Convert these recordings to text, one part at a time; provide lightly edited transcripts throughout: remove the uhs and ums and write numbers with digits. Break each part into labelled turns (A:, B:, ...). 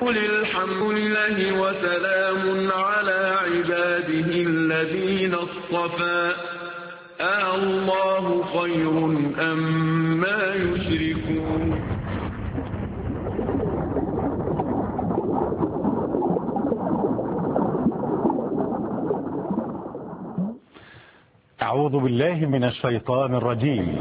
A: قل الحمد لله وسلام على عباده الذين اصطفى الله خير أما يشركون.
B: أعوذ بالله من الشيطان الرجيم.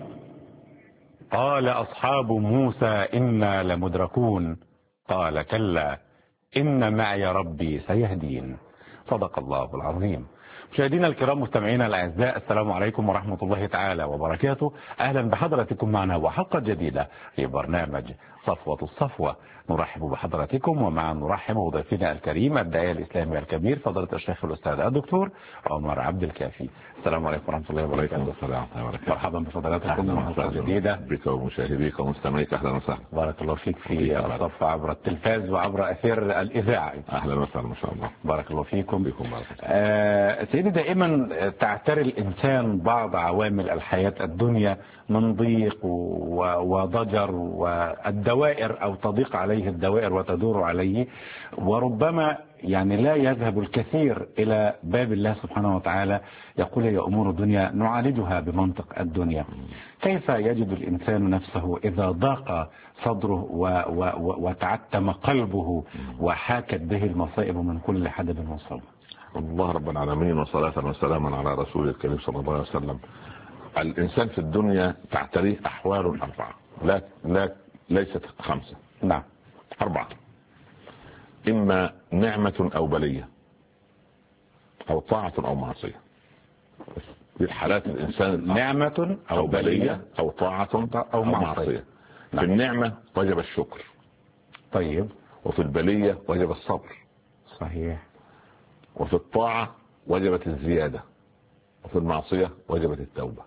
B: قال أصحاب موسى إنا لمدركون قال كلا إن معي ربي سيهدين. صدق الله العظيم. مشاهدينا الكرام مستمعينا الأعزاء، السلام عليكم ورحمة الله تعالى وبركاته. أهلا بحضراتكم معنا وحلقة جديدة في برنامج صفوة الصفوة. نرحب بحضراتكم ومع نرحب بضيفنا الكريم الداعية الإسلامي الكبير فضيلة الشيخ الأستاذ الدكتور عمر عبد الكافي. السلام عليكم ورحمة الله وبركاته. مرحبا بفضلاتكم وحلقة جديدة
C: بك ومشاهديك ومستمعيك. أهلا وسهلا.
B: بارك الله فيك في الصف عبر التلفاز وعبر أثير الإذاعة.
C: أهلا وسهلا ما شاء الله.
B: بارك الله فيكم. سيدي، دائما تعتري الإنسان بعض عوامل الحياة الدنيا من ضيق وضجر والدوائر أو تضيق عليه الدوائر وتدور عليه، وربما لا يذهب الكثير إلى باب الله سبحانه وتعالى يقول يا أمور الدنيا نعالجها بمنطق الدنيا. كيف يجد الإنسان نفسه إذا ضاق صدره وتعتم قلبه وحاكت به المصائب من كل حدب وصوب؟
C: الله رب العالمين وصلاة وسلاما على رسول الكريم صلى الله عليه وسلم. الإنسان في الدنيا تعتريه أحوال أربعة، ليست خمسة.
B: نعم،
C: أربعة. إما نعمة أو بلية أو طاعة أو معصية. في حالات الإنسان
B: نعمة أو بلية
C: أو طاعة أو معصية.
B: نعم.
C: في النعمة وجب الشكر.
B: طيب.
C: وفي البلية وجب الصبر.
B: صحيح.
C: وفي الطاعة وجبت الزيادة. وفي المعصية وجبت التوبة.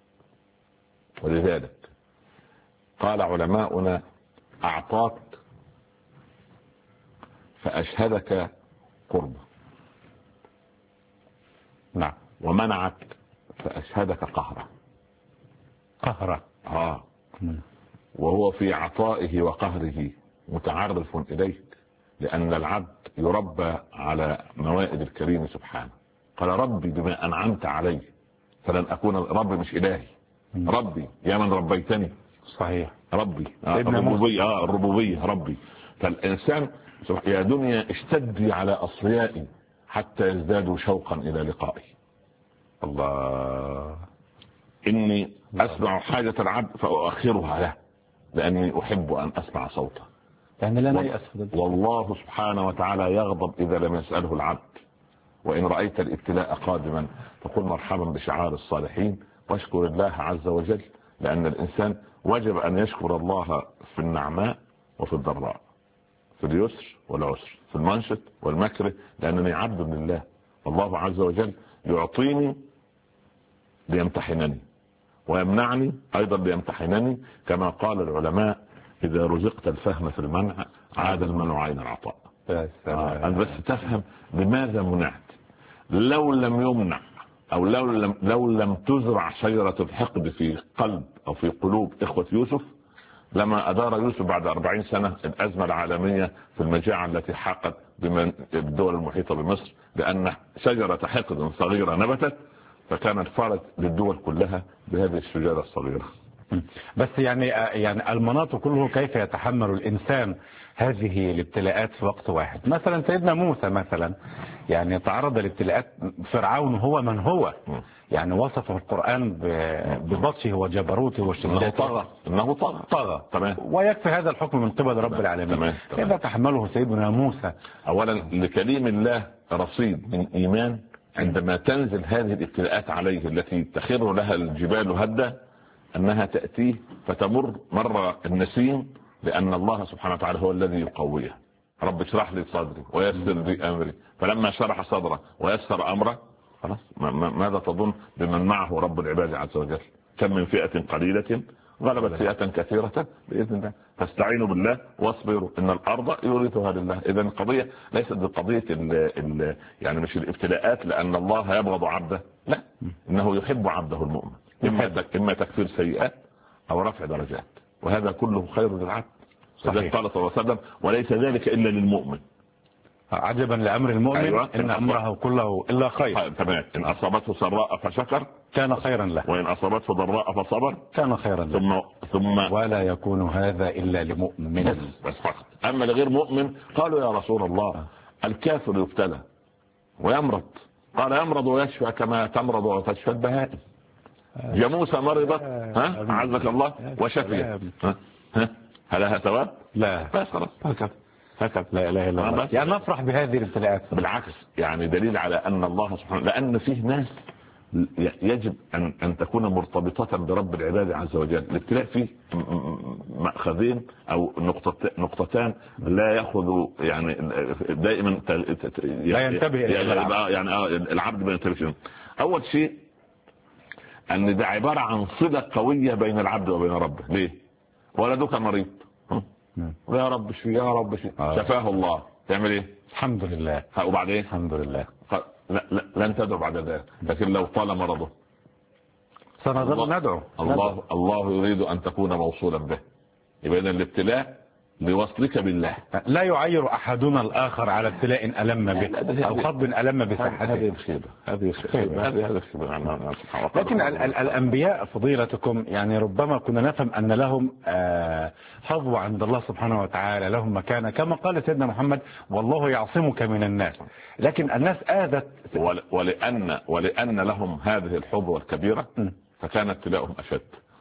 C: ولذلك قال علماؤنا أعطاك فأشهدك قربه.
B: نعم.
C: ومنعك فأشهدك قهره. وهو في عطائه وقهره متعرف إليك، لأن العبد يربى على موائد الكريم سبحانه. قال ربي بما أنعمت علي فلن أكون ربي، مش إلهي. ربي يا من ربيتني.
B: صحيح.
C: ربي الربوبية ربي. فالإنسان يا دنيا اشتدي على أصليائي حتى يزدادوا شوقا إلى لقائي.
B: الله.
C: إني أسمع حاجة العبد فأؤخرها له لأني أحب أن أسمع صوته.
B: لا يأس.
C: والله سبحانه وتعالى يغضب إذا لم يسأله العبد. وإن رأيت الابتلاء قادما فقل مرحبا بشعار الصالحين واشكر الله عز وجل، لأن الإنسان وجب أن يشكر الله في النعماء وفي الضراء، في اليسر والعسر، في المنشط والمكره، لأنني عبد لله. والله عز وجل يعطيني ليمتحنني ويمنعني أيضا ليمتحنني، كما قال العلماء إذا رزقت الفهم في المنع عاد المنع عين العطاء. بس تفهم لماذا منعت. لو لم يمنع أو لو لم تزرع شجرة الحقد في قلب أو في قلوب إخوة يوسف لما أدار يوسف بعد 40 سنة الأزمة العالمية في المجاعة التي حاقت بالدول المحيطة بمصر، لأن شجرة حقد صغيرة نبتت فكانت فرج للدول كلها بهذه الشجرة الصغيرة.
B: بس المناط كله كيف يتحمل الإنسان هذه الابتلاءات في وقت واحد. مثلا سيدنا موسى مثلا تعرض لابتلاءات فرعون هو من هو، وصفه القرآن ببطشه وجبروته وشدته.
C: انه طغى. تمام.
B: ويكفي هذا الحكم من قبل رب العالمين. كيف تحمله سيدنا موسى؟
C: اولا لكليم الله رصيد من ايمان عندما تنزل هذه الابتلاءات عليه التي تخر لها الجبال هدا، انها تأتيه فتمر مر النسيم، لان الله سبحانه وتعالى هو الذي يقويه. رب اشرح لي صدري ويسر لي امري، فلما شرح صدره ويسر امره خلاص ماذا تظن بمن معه رب العباد عز وجل؟ كم من فئة قليلة غلبت فئة كثيرة بإذن الله. فاستعينوا بالله واصبروا ان الارض يورثها لله. اذا القضية ليست بقضية مش الابتلاءات لان الله يبغض عبده، لا، انه يحب عبده المؤمن. اما تكفير سيئات او رفع درجات، وهذا كله خير للعبد. صحيح. قال صلى الله عليه وسلم وليس ذلك إلا للمؤمن.
B: عجبا لأمر المؤمن. أيوة. إن أمره كله إلا خير.
C: تمام. إن أصابته سراء فشكر
B: كان خيرا له،
C: وإن أصابته ضراء فصبر
B: كان خيرا له.
C: ثم
B: ولا يكون هذا إلا لمؤمن.
C: بس فقط. أما لغير مؤمن قالوا يا رسول الله الكافر يبتلى ويمرض، قال يمرض ويشفى كما تمرض وتشفى البهائم. جاموسة مرضت عزك الله وشفيت، هل لها ثواب؟
B: لا.
C: بس خلاص هكذا
B: لا اله الا الله. يعني نفرح بهذه الابتلاءات.
C: بالعكس، يعني دليل على ان الله سبحانه، لان فيه ناس يجب ان تكون مرتبطة برب العباد عز وجل. الابتلاء فيه مأخذين او نقطتان لا ياخذ يعني دائما
B: لا ينتبه
C: يعني العبد ما ينتبهش. اول شيء ان ده عبارة عن صلة قوية بين العبد وبين ربه. ليه؟ ولدك مريض يا رب شفي يا رب شفي، شفاه الله، تعمل ايه؟
B: الحمد لله.
C: وبعدين
B: الحمد لله.
C: لا لن تدعو بعد ذلك، لكن لو طال مرضه
B: سنظل ندعو.
C: الله يريد ان تكون موصولا به. يبقى الابتلاء لوصلك بالله.
B: لا يعير احدنا الاخر على ابتلاء الم به او حظ الم بصحته.
C: هذه الخيبه.
B: لكن الانبياء فضيلتكم يعني ربما كنا نفهم ان لهم حظوة عند الله سبحانه وتعالى، لهم مكانه كما قال سيدنا محمد والله يعصمك من الناس. لكن الناس آذت
C: ولان لهم هذه الحظوة الكبيرة فكان ابتلاؤهم اشد.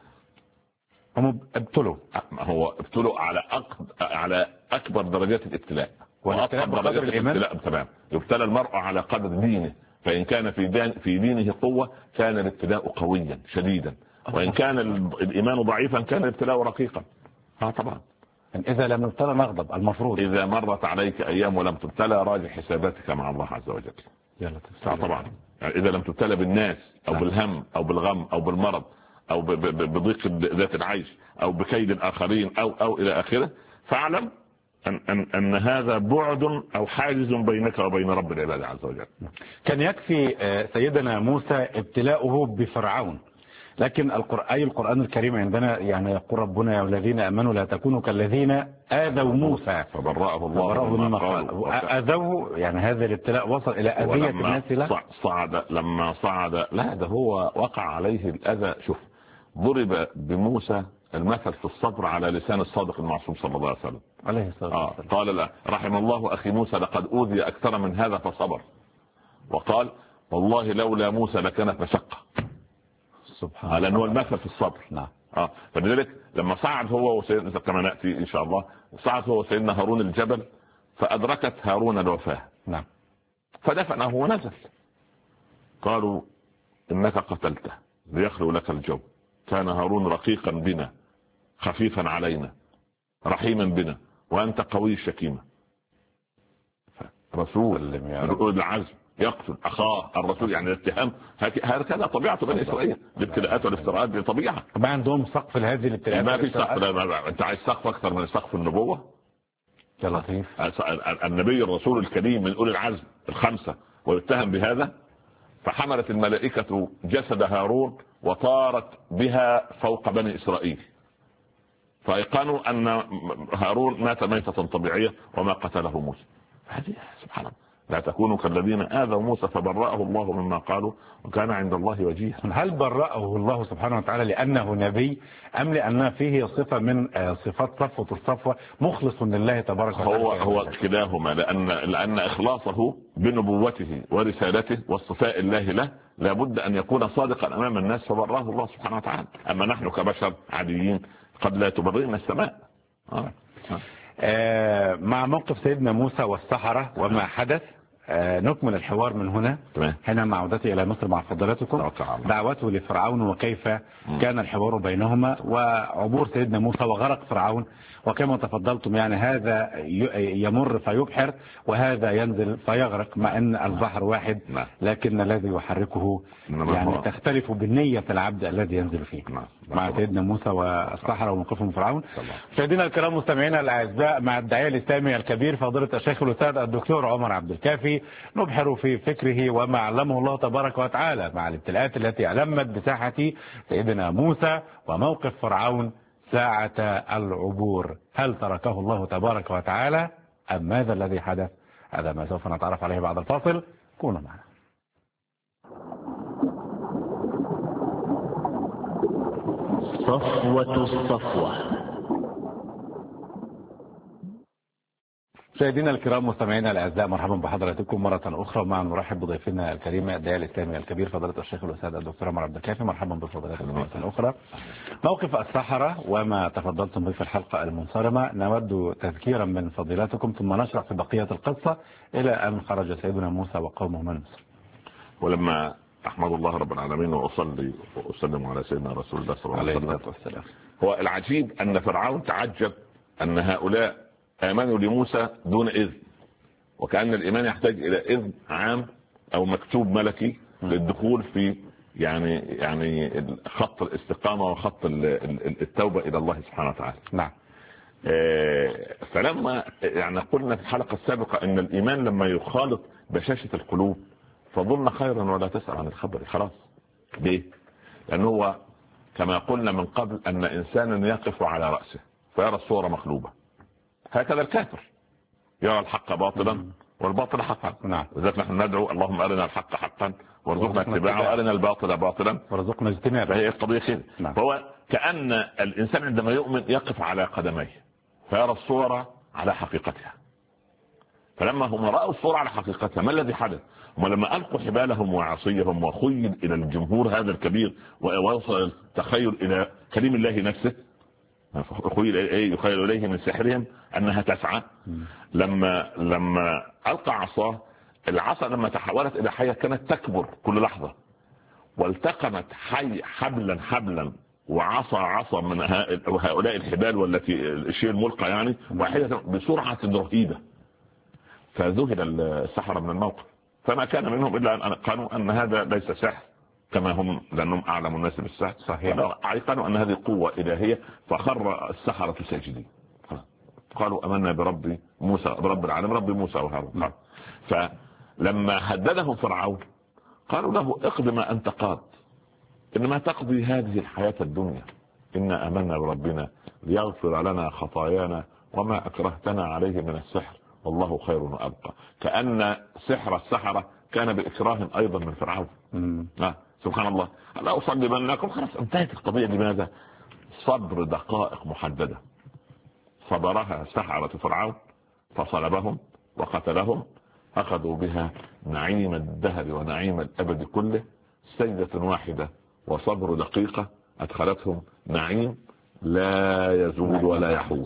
B: هم ابتلوا،
C: هو ابتلوا على اكبر درجات الابتلاء
B: واكبر درجات الابتلاء.
C: تمام. يبتلى المرء على قدر دينه، فان كان في دينه قوة كان الابتلاء قويا شديدا، وان كان الايمان ضعيفا كان الابتلاء رقيقا. طبعا
B: اذا لم نبتلى نغضب. المفروض
C: اذا مرت عليك ايام ولم تبتلى راجع حساباتك مع الله عز وجل. طبعا يعني اذا لم تبتلى بالناس او بالهم او بالغم او بالمرض او بضيق ذات العيش او بكيد الاخرين او الى اخره، فاعلم ان هذا بعد او حاجز بينك وبين رب العباد عز وجل.
B: كان يكفي سيدنا موسى ابتلاؤه بفرعون، لكن القرآن الكريم عندنا يعني يقول ربنا يا الذين امنوا لا تكونوا كالذين آذوا موسى
C: فبرأه الله
B: مما قال. آذوه يعني هذا الابتلاء وصل الى اذية الناس له.
C: لما صعد لا ده هو وقع عليه الاذى. شوف ضرب بموسى المثل في الصبر على لسان الصادق المعصوم صلى الله عليه وسلم
B: عليه الصلاة والسلام.
C: قال لا رحم الله اخي موسى لقد اوذي اكثر من هذا فصبر، وقال والله لولا موسى لكانت مشقة.
B: سبحان الله.
C: لانه المثل في الصبر.
B: نعم.
C: فلذلك لما صعد هو وسيدنا كما ناتي ان شاء الله، صعد هو وسيدنا هارون الجبل فادركت هارون الوفاة.
B: نعم.
C: فدفنه ونزل. قالوا انك قتلته ليخلو لك الجو، كان هارون رقيقا بنا خفيفا علينا رحيما بنا وانت قوي الشكيمة. رسول العزم يقتل اخاه الرسول، يعني الاتهام هكذا طبيعه بني اسرائيل. الابتلاءات والافتراءات دي طبيعه.
B: ما عندهم سقف لهذه الابتلاءات.
C: ما في سقف. انت عايز سقف اكثر من سقف النبوه؟
B: يا لطيف.
C: النبي الرسول الكريم من اولي العزم الخمسه ويتهم بهذا، فحملت الملائكه جسد هارون وطارت بها فوق بني اسرائيل، فايقنوا ان هارون مات ميتة طبيعيه وما قتله موسى. هذه سبحان الله. لا تكونوا كالذين آذوا موسى فبرأه الله مما قالوا وكان عند الله وجيها.
B: هل برأه الله سبحانه وتعالى لأنه نبي أم لأن فيه صفة من صفات صفوة الصفوة مخلص لله تبارك وتعالى؟
C: هو كلاهما، لأن إخلاصه بنبوته ورسالته واصطفاء الله له لابد أن يكون صادقا أمام الناس فبرأه الله سبحانه وتعالى. أما نحن كبشر عاديين قد لا تبرئنا السماء.
B: مع موقف سيدنا موسى والسحرة وما حدث نكمل الحوار من هنا حينما عودتي إلى مصر مع فضلاتكم، دعوته لفرعون وكيف كان الحوار بينهما وعبور سيدنا موسى وغرق فرعون، وكما تفضلتم يعني هذا يمر فيبحر وهذا ينزل فيغرق، مع أن البحر واحد لكن الذي يحركه يعني تختلف بالنية العبد الذي ينزل فيه. مع سيدنا موسى والسحرة وموقفهم فرعون. مشاهدينا الكرام مستمعينا الأعزاء، مع الداعية الإسلامي الكبير فضيلة الشيخ الأستاذ الدكتور عمر عبد الكافي نبحر في فكره وما علمه الله تبارك وتعالى مع الابتلاءات التي ألمت بساحة سيدنا موسى وموقف فرعون ساعة العبور. هل تركه الله تبارك وتعالى أم ماذا الذي حدث؟ هذا ما سوف نتعرف عليه بعد الفاصل. كونوا معنا.
D: صفوة الصفوة.
B: مشاهدينا الكرام مستمعينا الاعزاء، مرحبا بحضراتكم مره اخرى. معنا نرحب بضيفنا الكريم الداعيه الاسلامي الكبير فضيله الشيخ الاستاذ الدكتور عمر عبد الكافي. مرحبا بفضيلتكم مره اخرى. موقف السحره وما تفضلتم به في الحلقه المنصرمه نود تذكيرا من فضيلتكم ثم نشرح في بقيه القصه الى ان خرج سيدنا موسى وقومه من مصر.
C: ولما احمد الله رب العالمين واصلي واسلم على سيدنا رسول الله صلى الله عليه وسلم، هو العجيب ان فرعون تعجب ان هؤلاء آمنوا لموسى دون إذن، وكأن الإيمان يحتاج إلى إذن عام أو مكتوب ملكي للدخول في يعني خط الاستقامة وخط التوبة إلى الله سبحانه وتعالى.
B: نعم.
C: فلما يعني قلنا في الحلقة السابقة أن الإيمان لما يخالط بشاشة القلوب فظن خيرا ولا تسأل عن الخبر. خلاص. ليه؟ لأنه هو كما قلنا من قبل أن إنسانا يقف على رأسه فيرى الصورة مقلوبة. هكذا الكافر يرى الحق باطلا والباطل حقا.
B: نعم.
C: لذلك نحن ندعو اللهم أرنا الحق حقا وارزقنا اتباعه وأرنا الباطل باطلا
B: وارزقنا اجتنابه.
C: فهي القضية كده.
B: نعم.
C: فهو كأن الإنسان عندما يؤمن يقف على قدميه فيرى الصورة على حقيقتها. فلما هم رأوا الصورة على حقيقتها ما الذي حدث؟ هم لما ألقوا حبالهم وعصيهم وخيل إلى الجمهور هذا الكبير ووصل التخيل إلى كلام الله نفسه، يخيل إليه من سحرهم أنها تسعى. لما ألقى عصاه، العصا لما تحولت إلى حية كانت تكبر كل لحظة، والتقمت حبلا وعصا من هؤلاء الحبال والتي الشيء الملقى يعني واحدة بسرعة رهيبة. فذهل السحرة من الموقف، فما كان منهم إلا أن قالوا أن هذا ليس سحر كما هم لأنهم أعلم الناس بالسحر.
B: صحيح.
C: عيقنوا أن هذه قوة إلهية فخر السحرة ساجدين. قالوا أمنا برب موسى برب العالم رب موسى وهارون. فلما هددهم فرعون قالوا له اقض ما أنت قاض، إنما تقضي هذه الحياة الدنيا، إنا آمنا بربنا ليغفر لنا خطايانا وما أكرهتنا عليه من السحر والله خير وأبقى. كأن سحر السحرة كان بإكراه أيضا من فرعون. سبحان الله. لا أصلبنكم. خلاص انتهت القضية. لماذا؟ صبر دقائق محددة صبرها سحرة فرعون فصلبهم وقتلهم، أخذوا بها نعيم الدهر ونعيم الأبد كله. سجدة واحدة وصبر دقيقة أدخلتهم نعيم لا يزول ولا يحول.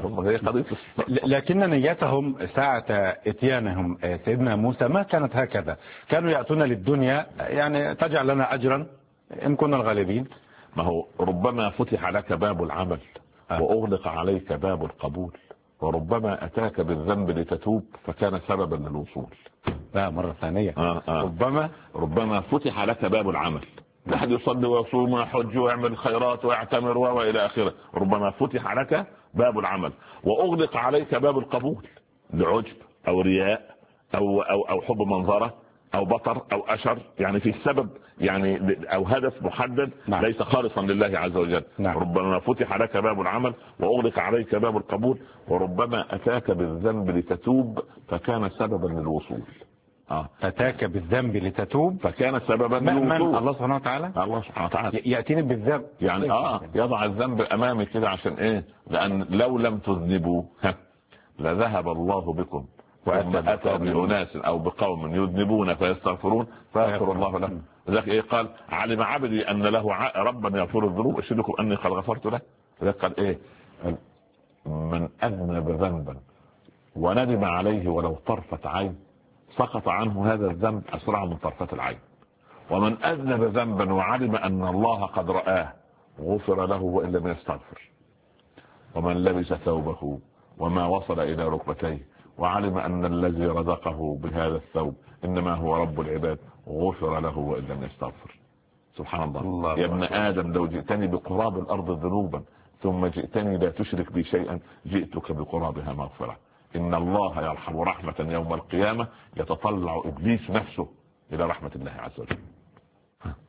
B: لكن نيتهم ساعة اتيانهم سيدنا موسى ما كانت هكذا. كانوا يأتون للدنيا يعني تجعل لنا أجرا إن كنا الغالبين.
C: ما هو ربما فتح لك باب العمل وأغلق عليك باب القبول، وربما أتاك بالذنب لتتوب فكان سببا للوصول.
B: لا مرة ثانية.
C: ربما فتح لك باب العمل، لحد يصلي ويصوم ويحج ويعمل الخيرات ويعتمر وإلى آخره. ربما فتح لك باب العمل وأغلق عليك باب القبول لعجب أو رياء أو حب منظرة أو بطر أو أشر، يعني في سبب يعني أو هدف محدد. نعم. ليس خالصا لله عز وجل.
B: نعم.
C: ربما فتح لك باب العمل وأغلق عليك باب القبول، وربما أتاك بالذنب لتتوب فكان سببا للوصول.
B: أتاك بالذنب لتتوب
C: فكان سببا
B: من الله سبحانه وتعالى.
C: الله سبحانه وتعالى
B: يأتيني بالذنب
C: يعني يضع الذنب أمامي كده عشان إيه؟ لأن لو لم تذنبوا لذهب الله بكم وأتى بأناس أو بقوم يذنبون فيستغفرون فيغفر الله لهم. لذلك إيه قال؟ علم عبدي أن له ربا يغفر الذنوب أشهدكم أني قد غفرت له. لذلك قال إيه؟ من أذنب ذنبا وندم عليه ولو طرفة عين سقط عنه هذا الذنب أسرع من طرفة العين. ومن أذنب ذنبا وعلم أن الله قد رآه غفر له وإن لم يستغفر. ومن لبس ثوبه وما وصل إلى ركبتيه وعلم أن الذي رزقه بهذا الثوب إنما هو رب العباد غفر له وإن لم يستغفر. سبحان الله. يا ابن آدم لو جئتني بقراب الأرض ذنوبا ثم جئتني لا تشرك بي شيئا جئتك بقرابها مغفرة. إن الله يرحم رحمة يوم القيامة يتطلع إبليس نفسه إلى رحمة الله عز وجل.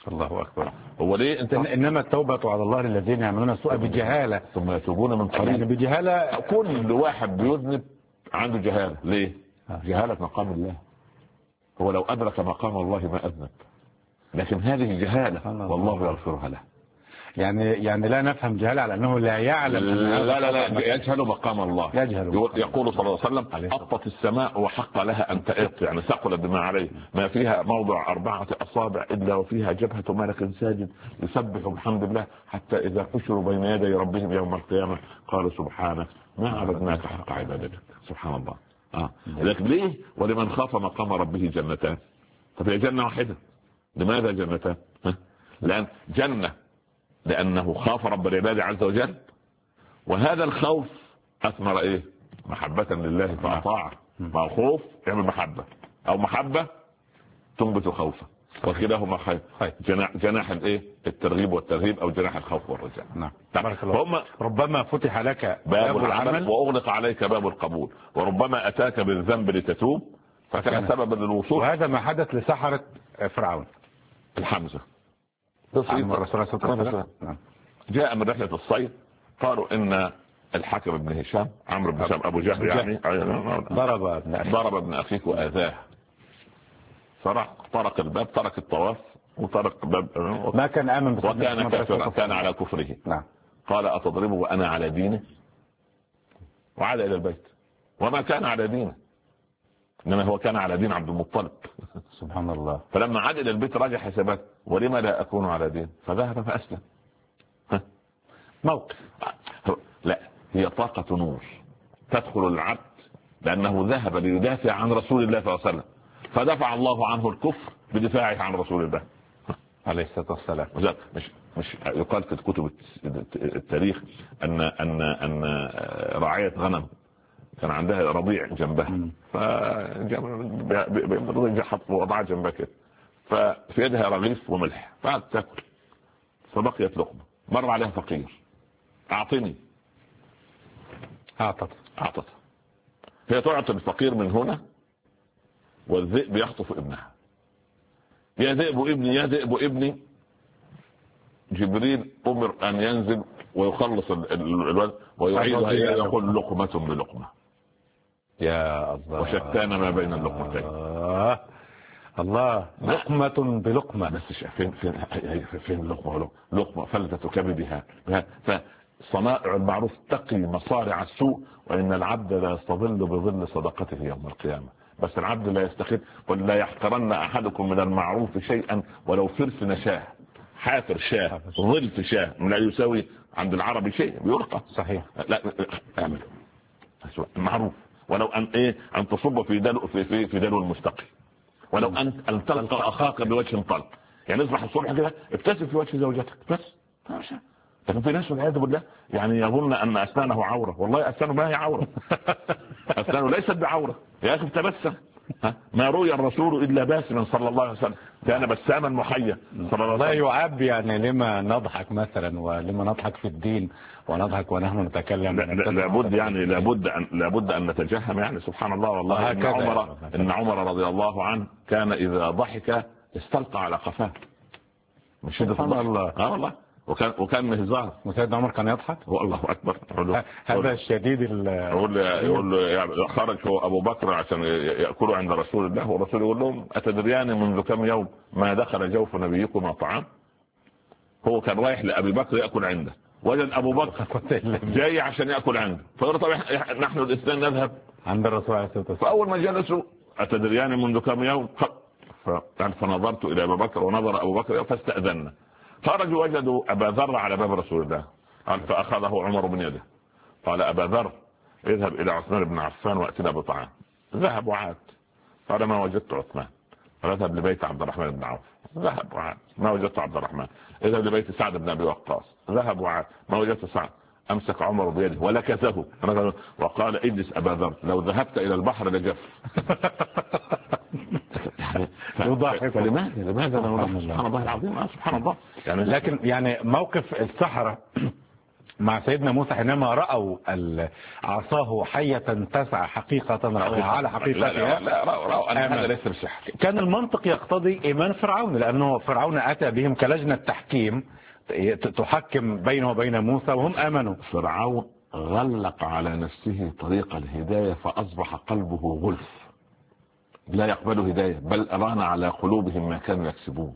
B: الله أكبر.
C: هو ليه انت
B: إنما التوبة على الله للذين يعملون السوء بجهالة
C: ثم يتوبون من قريب.
B: يعني بجهالة.
C: كل واحد بيذنب عنده جهالة. ليه؟ جهالة مقام الله. هو لو أدرك مقام الله ما أذنب، لكن هذه جهالة والله يغفرها له.
B: يعني لا نفهم جهالة على أنه لا يعلم.
C: لا يجهل مقام الله. يقول صلى الله عليه وسلم: أطت السماء وحق لها أن تأط، يعني ثقلت بما عليه، ما فيها موضع 4 أصابع إلا وفيها جبهة ملك ساجد يسبح بحمد الله، حتى إذا حشروا بين يدي ربهم يوم القيامة قالوا سبحانك ما عبدناك حق عبادتك. سبحان الله. لكن ليه؟ ولمن خاف مقام ربه جنتان. طب هي جنة واحدة، لماذا جنتان؟ لأن جنة لأنه خاف رب العباد عز وجل، وهذا الخوف أثمر إيه؟ محبة لله فأطاعه. فالخوف يعمل محبة، أو محبة تنبت خوفا، وكلاهما خير. جناح الإيه؟ الترغيب والترهيب، أو جناح الخوف والرجاء.
B: نعم.
C: فهم
B: ربما فتح لك
C: باب العمل وأغلق عليك باب القبول، وربما أتاك بالذنب لتتوب فكان سببا للوصول.
B: وهذا ما حدث لسحرة فرعون
C: الحمزة. جاء من رحلة الصيد، قالوا إن الحكم بن هشام عمرو بن هشام أبو جهل يعني ضرب ابن أخيك وآذاه، فراح طرق الباب، ترك الطواف وطرق الباب،
B: ما كان آمن
C: وكان كافرا، كان على كفره.
B: نعم.
C: قال: أتضربه وأنا على دينه؟ وعاد إلى البيت وما كان على دينه، إنما هو كان على دين عبد المطلب.
B: سبحان الله.
C: فلما عاد إلى البيت راجع حسابات: ولما لا أكون على دين؟ فذهب فأسلم.
B: موقف.
C: لا، هي طاقة نور تدخل العبد، لأنه ذهب ليدافع عن رسول الله صلى الله عليه وسلم، فدفع الله عنه الكفر بدفاعه عن رسول الله
B: عليه الصلاة والسلام.
C: مش يقال في كتب التاريخ أن راعية غنم كان عندها رضيع جنبها، وضعها جنبها كده، ففي يدها رغيف وملح، فقعدت تاكل، فبقيت لقمة، مر عليها فقير: أعطني. أعطت. هي تعطي الفقير من هنا، والذئب يخطف ابنها. يا ذئب ابني، يا ذئب ابني. جبريل أمر أن ينزل ويخلص الولد ويعيدها، يقول: لقمة بلقمة.
B: يا الله.
C: وشتان ما بين اللقمتين.
B: الله. لقمة بلقمة.
C: بس فين لقمة فلتة كبدها. فصنائع المعروف تقي مصارع السوء، وإن العبد لا يستظل بظل صدقته يوم القيامة. بس العبد لا يستخف. قل: لا يحقرن أحدكم من المعروف شيئا ولو فرس نشاه. حافر شاه، ظلف شاه، لا يساوي عند العربي شيء، بيرقى.
B: صحيح.
C: لا اعمل معروف، ولو ان تصب في دلو المستقي، ولو ان تلقى اخاك بوجه طلق. يعني اصبح الصبح كده ابتسم في وجه زوجتك بس. لكن في ناس والعياذ بالله يعني يظن ان اسنانه عوره. والله اسنانه ما هي عوره. اسنانه ليست بعوره يا اخي، تبسم. ما روي الرسول الا باسما صلى الله عليه وسلم، كان بساما محيا صلى الله عليه وسلم.
B: لا يعاب يعني لما نضحك مثلا، ولما نضحك في الدين ونضحك ونحن نتكلم.
C: لابد ان نتجهم يعني. سبحان الله. والله ان عمر رضي الله عنه كان اذا ضحك استلقى على قفاه من شدة الضحك. والله. وكان مهزار.
B: وسيدنا عمر كان يضحك.
C: والله اكبر.
B: هذا الشديد.
C: يقول له خرج هو ابو بكر عشان ياكلوا عند رسول الله، والرسول يقول لهم: اتدريان منذ كم يوم ما دخل جوف نبيكم طعام؟ هو كان رايح لابي بكر ياكل عنده، وجد ابو بكر جاي عشان ياكل عنده، فقال: طب نحن الاثنين نذهب
B: عند الرسول عليه الصلاه والسلام.
C: فاول ما جلسوا: اتدريان منذ كم يوم؟ فنظرت الى ابي بكر ونظر ابو بكر فاستاذنا. خرجوا وجدوا أبا ذر على باب رسول الله. قال: فأخذه عمر من يده، قال: أبا ذر اذهب إلى عثمان بن عفان وأتنا بطعام. ذهب وعاد، قال: ما وجدت عثمان. قال: اذهب لبيت عبد الرحمن بن عوف. ذهب وعاد، ما وجدت عبد الرحمن. اذهب لبيت سعد بن أبي وقاص. ذهب وعاد، ما وجدت سعد. أمسك عمر بيده ولكزه وقال: اجلس أبا ذر، لو ذهبت إلى البحر لجف. لماذا سبحان الله العظيم. سبحان الله.
B: لكن يعني موقف السحرة مع سيدنا موسى حينما رأوا عصاه حية تسعى حقيقة رأوها على حقيقتها.
C: لا رأوا أن هذا ليس بسحر.
B: كان المنطق يقتضي إيمان فرعون، لأنه فرعون أتى بهم كلجنة تحكيم تحكم بينه وبين موسى وهم آمنوا.
C: فرعون غلق على نفسه طريق الهداية فأصبح قلبه غلف لا يقبل هداية، بل أران على قلوبهم ما كانوا يكسبون.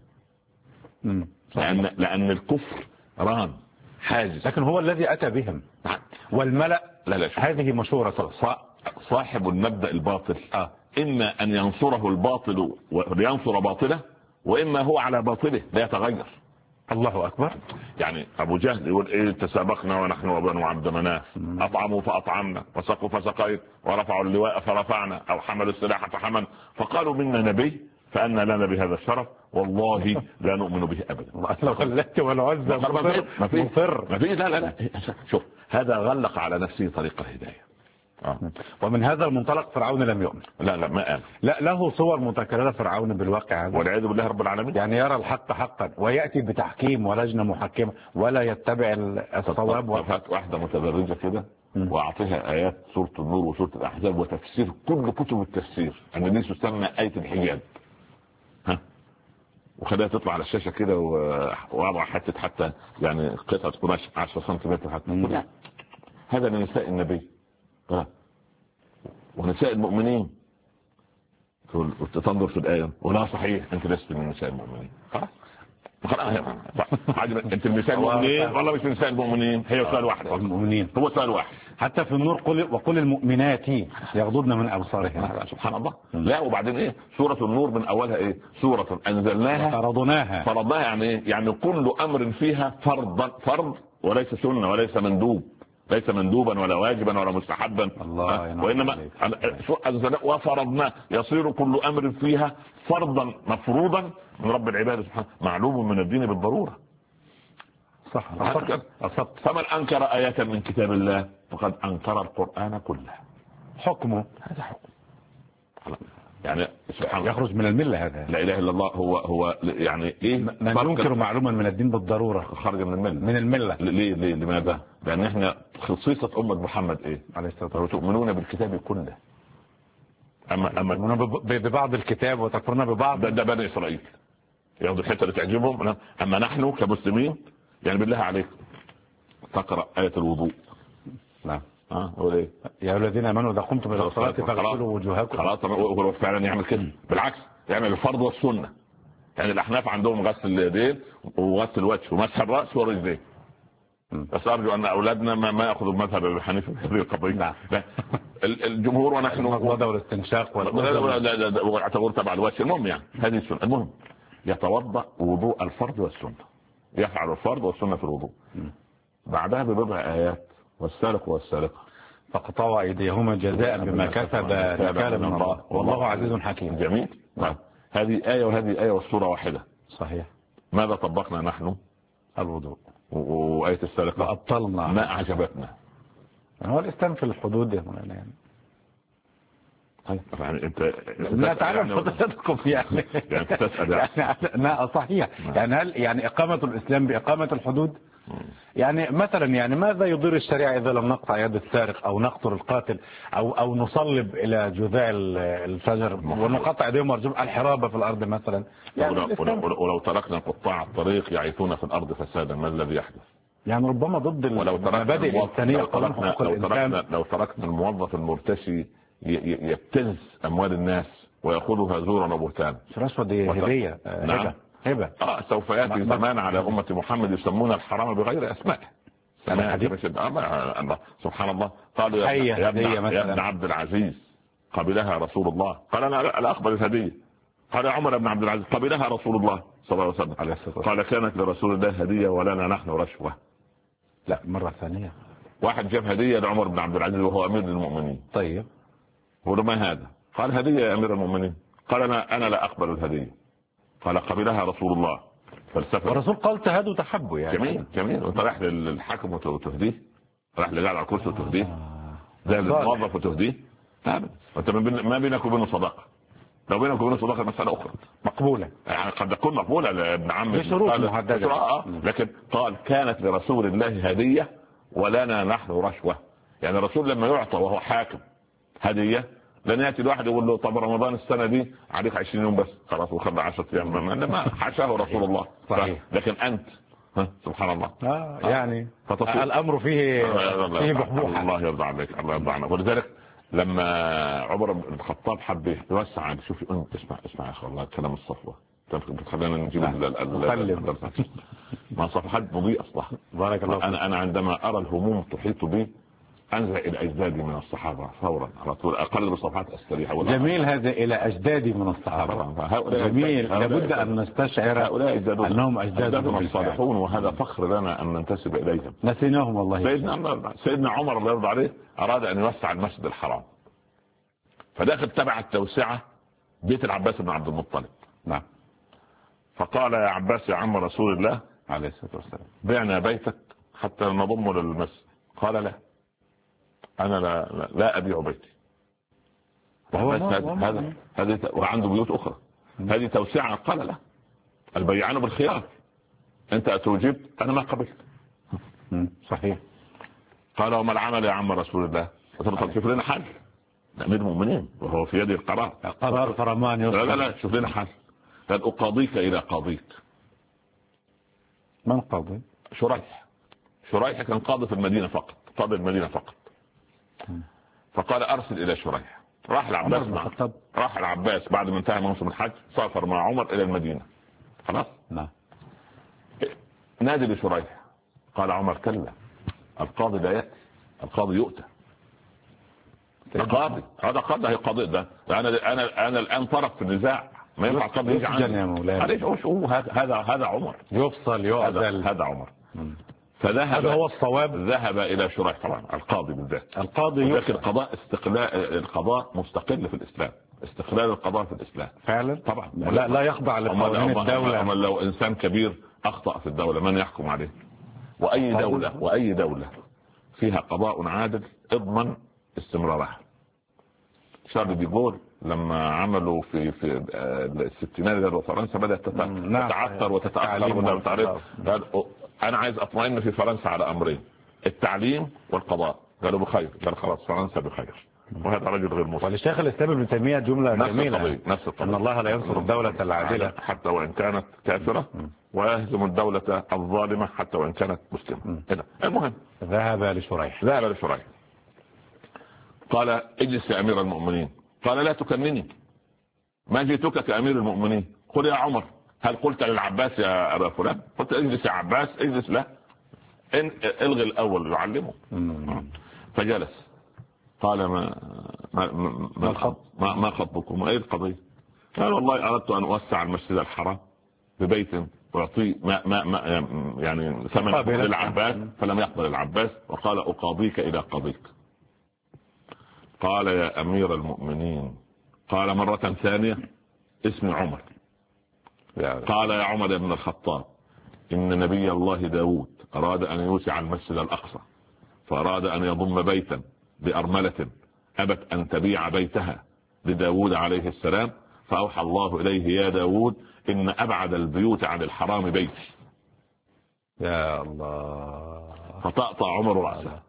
C: لأن الكفر ران حاجز.
B: لكن هو الذي أتى بهم والملأ.
C: لا
B: هذه مشورة.
C: صاحب المبدأ الباطل إما أن ينصره الباطل وينصر باطله، وإما هو على باطله لا يتغير.
B: الله أكبر.
C: يعني أبو جهل يقول إيه تسابقنا ونحن وبنو عبد مناف، أطعموا فأطعمنا وسقوا فسقيت ورفعوا اللواء فرفعنا أو حملوا السلاح فحمل فقالوا منا نبي فأنا لنا بهذا الشرف والله لا نؤمن به أبدا.
B: اللات والعزى مصر.
C: ما في لا شوف هذا غلق على نفسه طريق الهداية.
B: ومن هذا المنطلق فرعون لم يؤمن.
C: لا ما آمن.
B: لا له صور متكررة فرعون بالواقع هذا
C: والعياذ بالله رب العالمين.
B: يعني يرى الحق حقا ويأتي بتحكيم ولجنة محكمة ولا يتبع الصواب.
C: واحدة متدرجة كده واعطيها آيات سورة النور وسورة الأحزاب وتفسير كل كتب التفسير أن دي تسمى آية الحجاب، وخليها تطلع على الشاشة كده ووضع حتى يعني قطعة قماش 10 سنتيمتر حتى. هذا لنساء النبي ونساء المؤمنين. تنظر في الآية ولا صحيح أنت لست من نساء المؤمنين. انت من نساء المؤمنين والله مش من نساء المؤمنين. هي سؤال واحد
B: المؤمنين
C: هو سؤال واحد.
B: حتى في النور وقل المؤمنات يغضضن من أبصارهن.
C: سبحان الله. لا وبعدين ايه سورة النور من اولها ايه سورة انزلناها فرضناها يعني ايه يعني كل امر فيها فرض وليس سنة وليس مندوب، ليس مندوبا ولا واجبا ولا مستحبا. وانما وفرضنا يصير كل امر فيها فرضا مفروضا من رب العباد سبحانه معلوم من الدين بالضروره.
B: صح.
C: فمن انكر ايات من كتاب الله فقد انكر القران كله.
B: حكمه
C: هذا حكم يعني سبحان
B: يخرج من المله. هذا
C: لا اله الا الله هو يعني ايه
B: من ينكر معلوما من الدين بالضروره
C: خرج من المله. ليه لماذا؟ لان احنا خصيصه امه محمد ايه عليه الصلاه والسلام تؤمنون بالكتاب كله. اما
B: ببعض الكتاب وتكفرون ببعض.
C: ده بني اسرائيل ياخذوا الحته اللي تعجبهم. اما نحن كمسلمين يعني بالله عليك تقرا ايه الوضوء.
B: نعم
C: هو ايه
B: يا الذين امنوا اذا قمتم الى الصلاه فاغسلوا وجوهكم.
C: خلاص هو فعلا يعمل كده. بالعكس يعمل الفرض والسنه. يعني الاحناف عندهم غسل اليدين وغسل الوجه ومسح الراس والرجلين. بس ارجو ان اولادنا ما ياخذوا المذهب ابي حنيفه في هذه القضيه. الجمهور ونحن
B: المضمضه والاستنشاق
C: واعتبر تبع الوجه. المهم يعني هذه السنه. المهم يتوضا وضوء الفرض والسنه، يفعل الفرض والسنه في الوضوء. بعدها ببضع ايات والسارق والسارقه
B: فقطعوا ايديهما جزاء بما كسب نكالا من الله والله عزيز حكيم.
C: جميل. هذه ايه وهذه ايه والسوره واحده.
B: صحيح.
C: ماذا طبقنا نحن؟
B: الوضوء.
C: وايه السارقه
B: فابطلنا
C: ما اعجبتنا.
B: هو الاسلام في الحدود يا مولانا يعني.
C: يعني انت
B: لا تعلم حضرتكم يعني
C: تسأل
B: يعني لا صحيح يعني هل يعني اقامه الاسلام باقامه الحدود؟ يعني مثلا يعني ماذا يضر الشريعه اذا لم نقطع يد السارق او نقتل القاتل او نصلب الى جذاع الشجر ونقطع يديهم وارجلهم الحرابه في الارض مثلا يعني
C: ولو تركنا قطاع الطريق يعيثون في الارض فسادا ما الذي يحدث؟ يعني
B: ربما ضد المبادئ الانسانيه قانون حقوق الانسان.
C: لو تركنا الموظف المرتشي يبتز اموال الناس ويأخذها زورا وبهتانا.
B: رشوه دي هديه.
C: نعم.
B: هبه.
C: سوف ياتي زمان على امه محمد يسمون الحرام بغير اسمائه. سبحان الله. قالوا يا ابن عبد العزيز قبلها رسول الله. قال انا لا اقبل الهديه. قال يا عمر بن عبد العزيز قبلها رسول الله صلى الله عليه وسلم. قال كانت لرسول الله هديه ولنا نحن رشوه.
B: لا مره ثانيه
C: واحد جاب هديه لعمر بن عبد العزيز وهو امير المؤمنين.
B: طيب
C: ما هذا؟ قال هديه يا امير المؤمنين. قال انا لا اقبل الهديه. قال قبلها رسول الله. فلسفه
B: الرسول قال تهادوا تحبوا يعني.
C: جميل. وانت رايح للحاكم وتهديه؟ رايح للقاعد على الكرسي وتهديه؟ ده للموظف وتهديه؟ انت ما بينك وبينه صداقه. لو بينك وبينه صداقه مساله اخرى
B: مقبوله
C: يعني قد تكون مقبوله لابن عم
B: بشروط محدده.
C: لكن قال كانت لرسول الله هديه ولنا نحن رشوة. يعني الرسول لما يعطى وهو حاكم هدية لن يأتي الواحد يقول له طب رمضان السنة دي عليك 20 يوم بس خلاص وخلى 10 أيام، ما حاشاه رسول الله.
B: صحيح.
C: لكن أنت سبحان الله
B: يعني الأمر فيه بحبوحة.
C: الله يرضى عليك، الله يرضى عنك. ولذلك لما عمر بن الخطاب حب يوسع، شوف اسمع يا اخي والله كلام الصفوة خلينا نجيب ما صفحات مضيئة صح.
B: بارك الله.
C: انا عندما ارى الهموم تحيط بي انزع الى اجدادي من الصحابه فورا على طول، اقلب الصفحات استريح.
B: جميل هذا، الى اجدادي من الصحابه. جميل، لابد ان نستشعر انهم اجدادنا
C: الصالحون، وهذا فخر لنا ان ننتسب اليهم.
B: نسيناهم والله.
C: سيدنا عمر الله يرضى عليه اراد ان يوسع المسجد الحرام، فداخل تبع التوسعه بيت العباس بن عبد المطلب.
B: نعم.
C: فقال يا عباس يا عم رسول الله
B: عليه الصلاه والسلام
C: بعنا بيتك حتى نضم للمسجد. قال لا، انا لا ابيع بيتي. هذا وعنده بيوت اخرى، هذه توسعه. قال لا، البيعان بالخيار، انت اتوجبت انا ما قبلت.
B: صحيح.
C: قال وما العمل يا عم رسول الله؟ شوف لنا حل، امير المؤمنين وهو في يد
B: قرار فرمان.
C: لا شوف لنا حل. قد اقاضيك الى قاضيك.
B: من قاضي؟
C: شريح كان قاضي في المدينه فقط، قاضي المدينه فقط. فقال ارسل الى شريح. راح العباس بعد ما انتهى موسم الحج، سافر مع عمر الى المدينه. خلاص.
B: نعم.
C: نادي لشريح. قال عمر كلا، القاضي لا ياتي، القاضي يؤتى. القاضي هذا قاضي ده انا الان طرف في النزاع، ما ينفع القاضي يجي هذا عمر
B: يفصل يعزل.
C: هذا عمر. فذهب،
B: هذا هو الصواب.
C: ذهب الى شريح طبعا القاضي بالذات.
B: القاضي
C: القضاء القضاء مستقل في الاسلام، استقلال القضاء في الاسلام
B: فعلا
C: طبعا.
B: لا يخضع لقوانين الدوله.
C: اما لو انسان كبير اخطا في الدوله من يحكم عليه؟ واي دوله فيها قضاء عادل اضمن استمرارها. شارل دي جول لما عملوا في الستينات فرنسا بدات تتعثر وتتاخر. انا عايز اطمئن في فرنسا على امرين، التعليم والقضاء. قالوا بخير، قال خلاص فرنسا بخير. وهذا رجل غير مسلم.
B: وللشيخ الاسلام ابن تيميه جمله جميله،
C: نفس الطبيعة.
B: ان الله لا ينصر الدوله العادله
C: حتى وان كانت كافره، ويهزم الدوله الظالمه حتى وان كانت مسلمه. المهم
B: ذهب لشريح.
C: قال اجلس يا امير المؤمنين. قال لا تكنني، ما جئتك كامير المؤمنين. قل يا عمر هل قلت للعباس يا ابا فلان؟ قلت اجلس يا عباس. اجلس. لا، الغي الاول يعلمه. فجلس. قال ما خطبكم؟ ايه القضيه؟ قال والله اردت ان اوسع المسجد الحرام ببيت واعطيه ما يعني ثمن للعباس، فلم يقبل العباس وقال اقاضيك الى قاضيك. قال يا امير المؤمنين. قال مرة ثانية اسمي عمر. قال يا عمر بن الخطاب ان نبي الله داود اراد ان يوسع المسجد الاقصى، فاراد ان يضم بيتا بارملة ابت ان تبيع بيتها لداود عليه السلام، فاوحى الله اليه يا داود ان ابعد البيوت عن الحرام بيتي.
B: يا الله.
C: فطأطأ عمر رأسه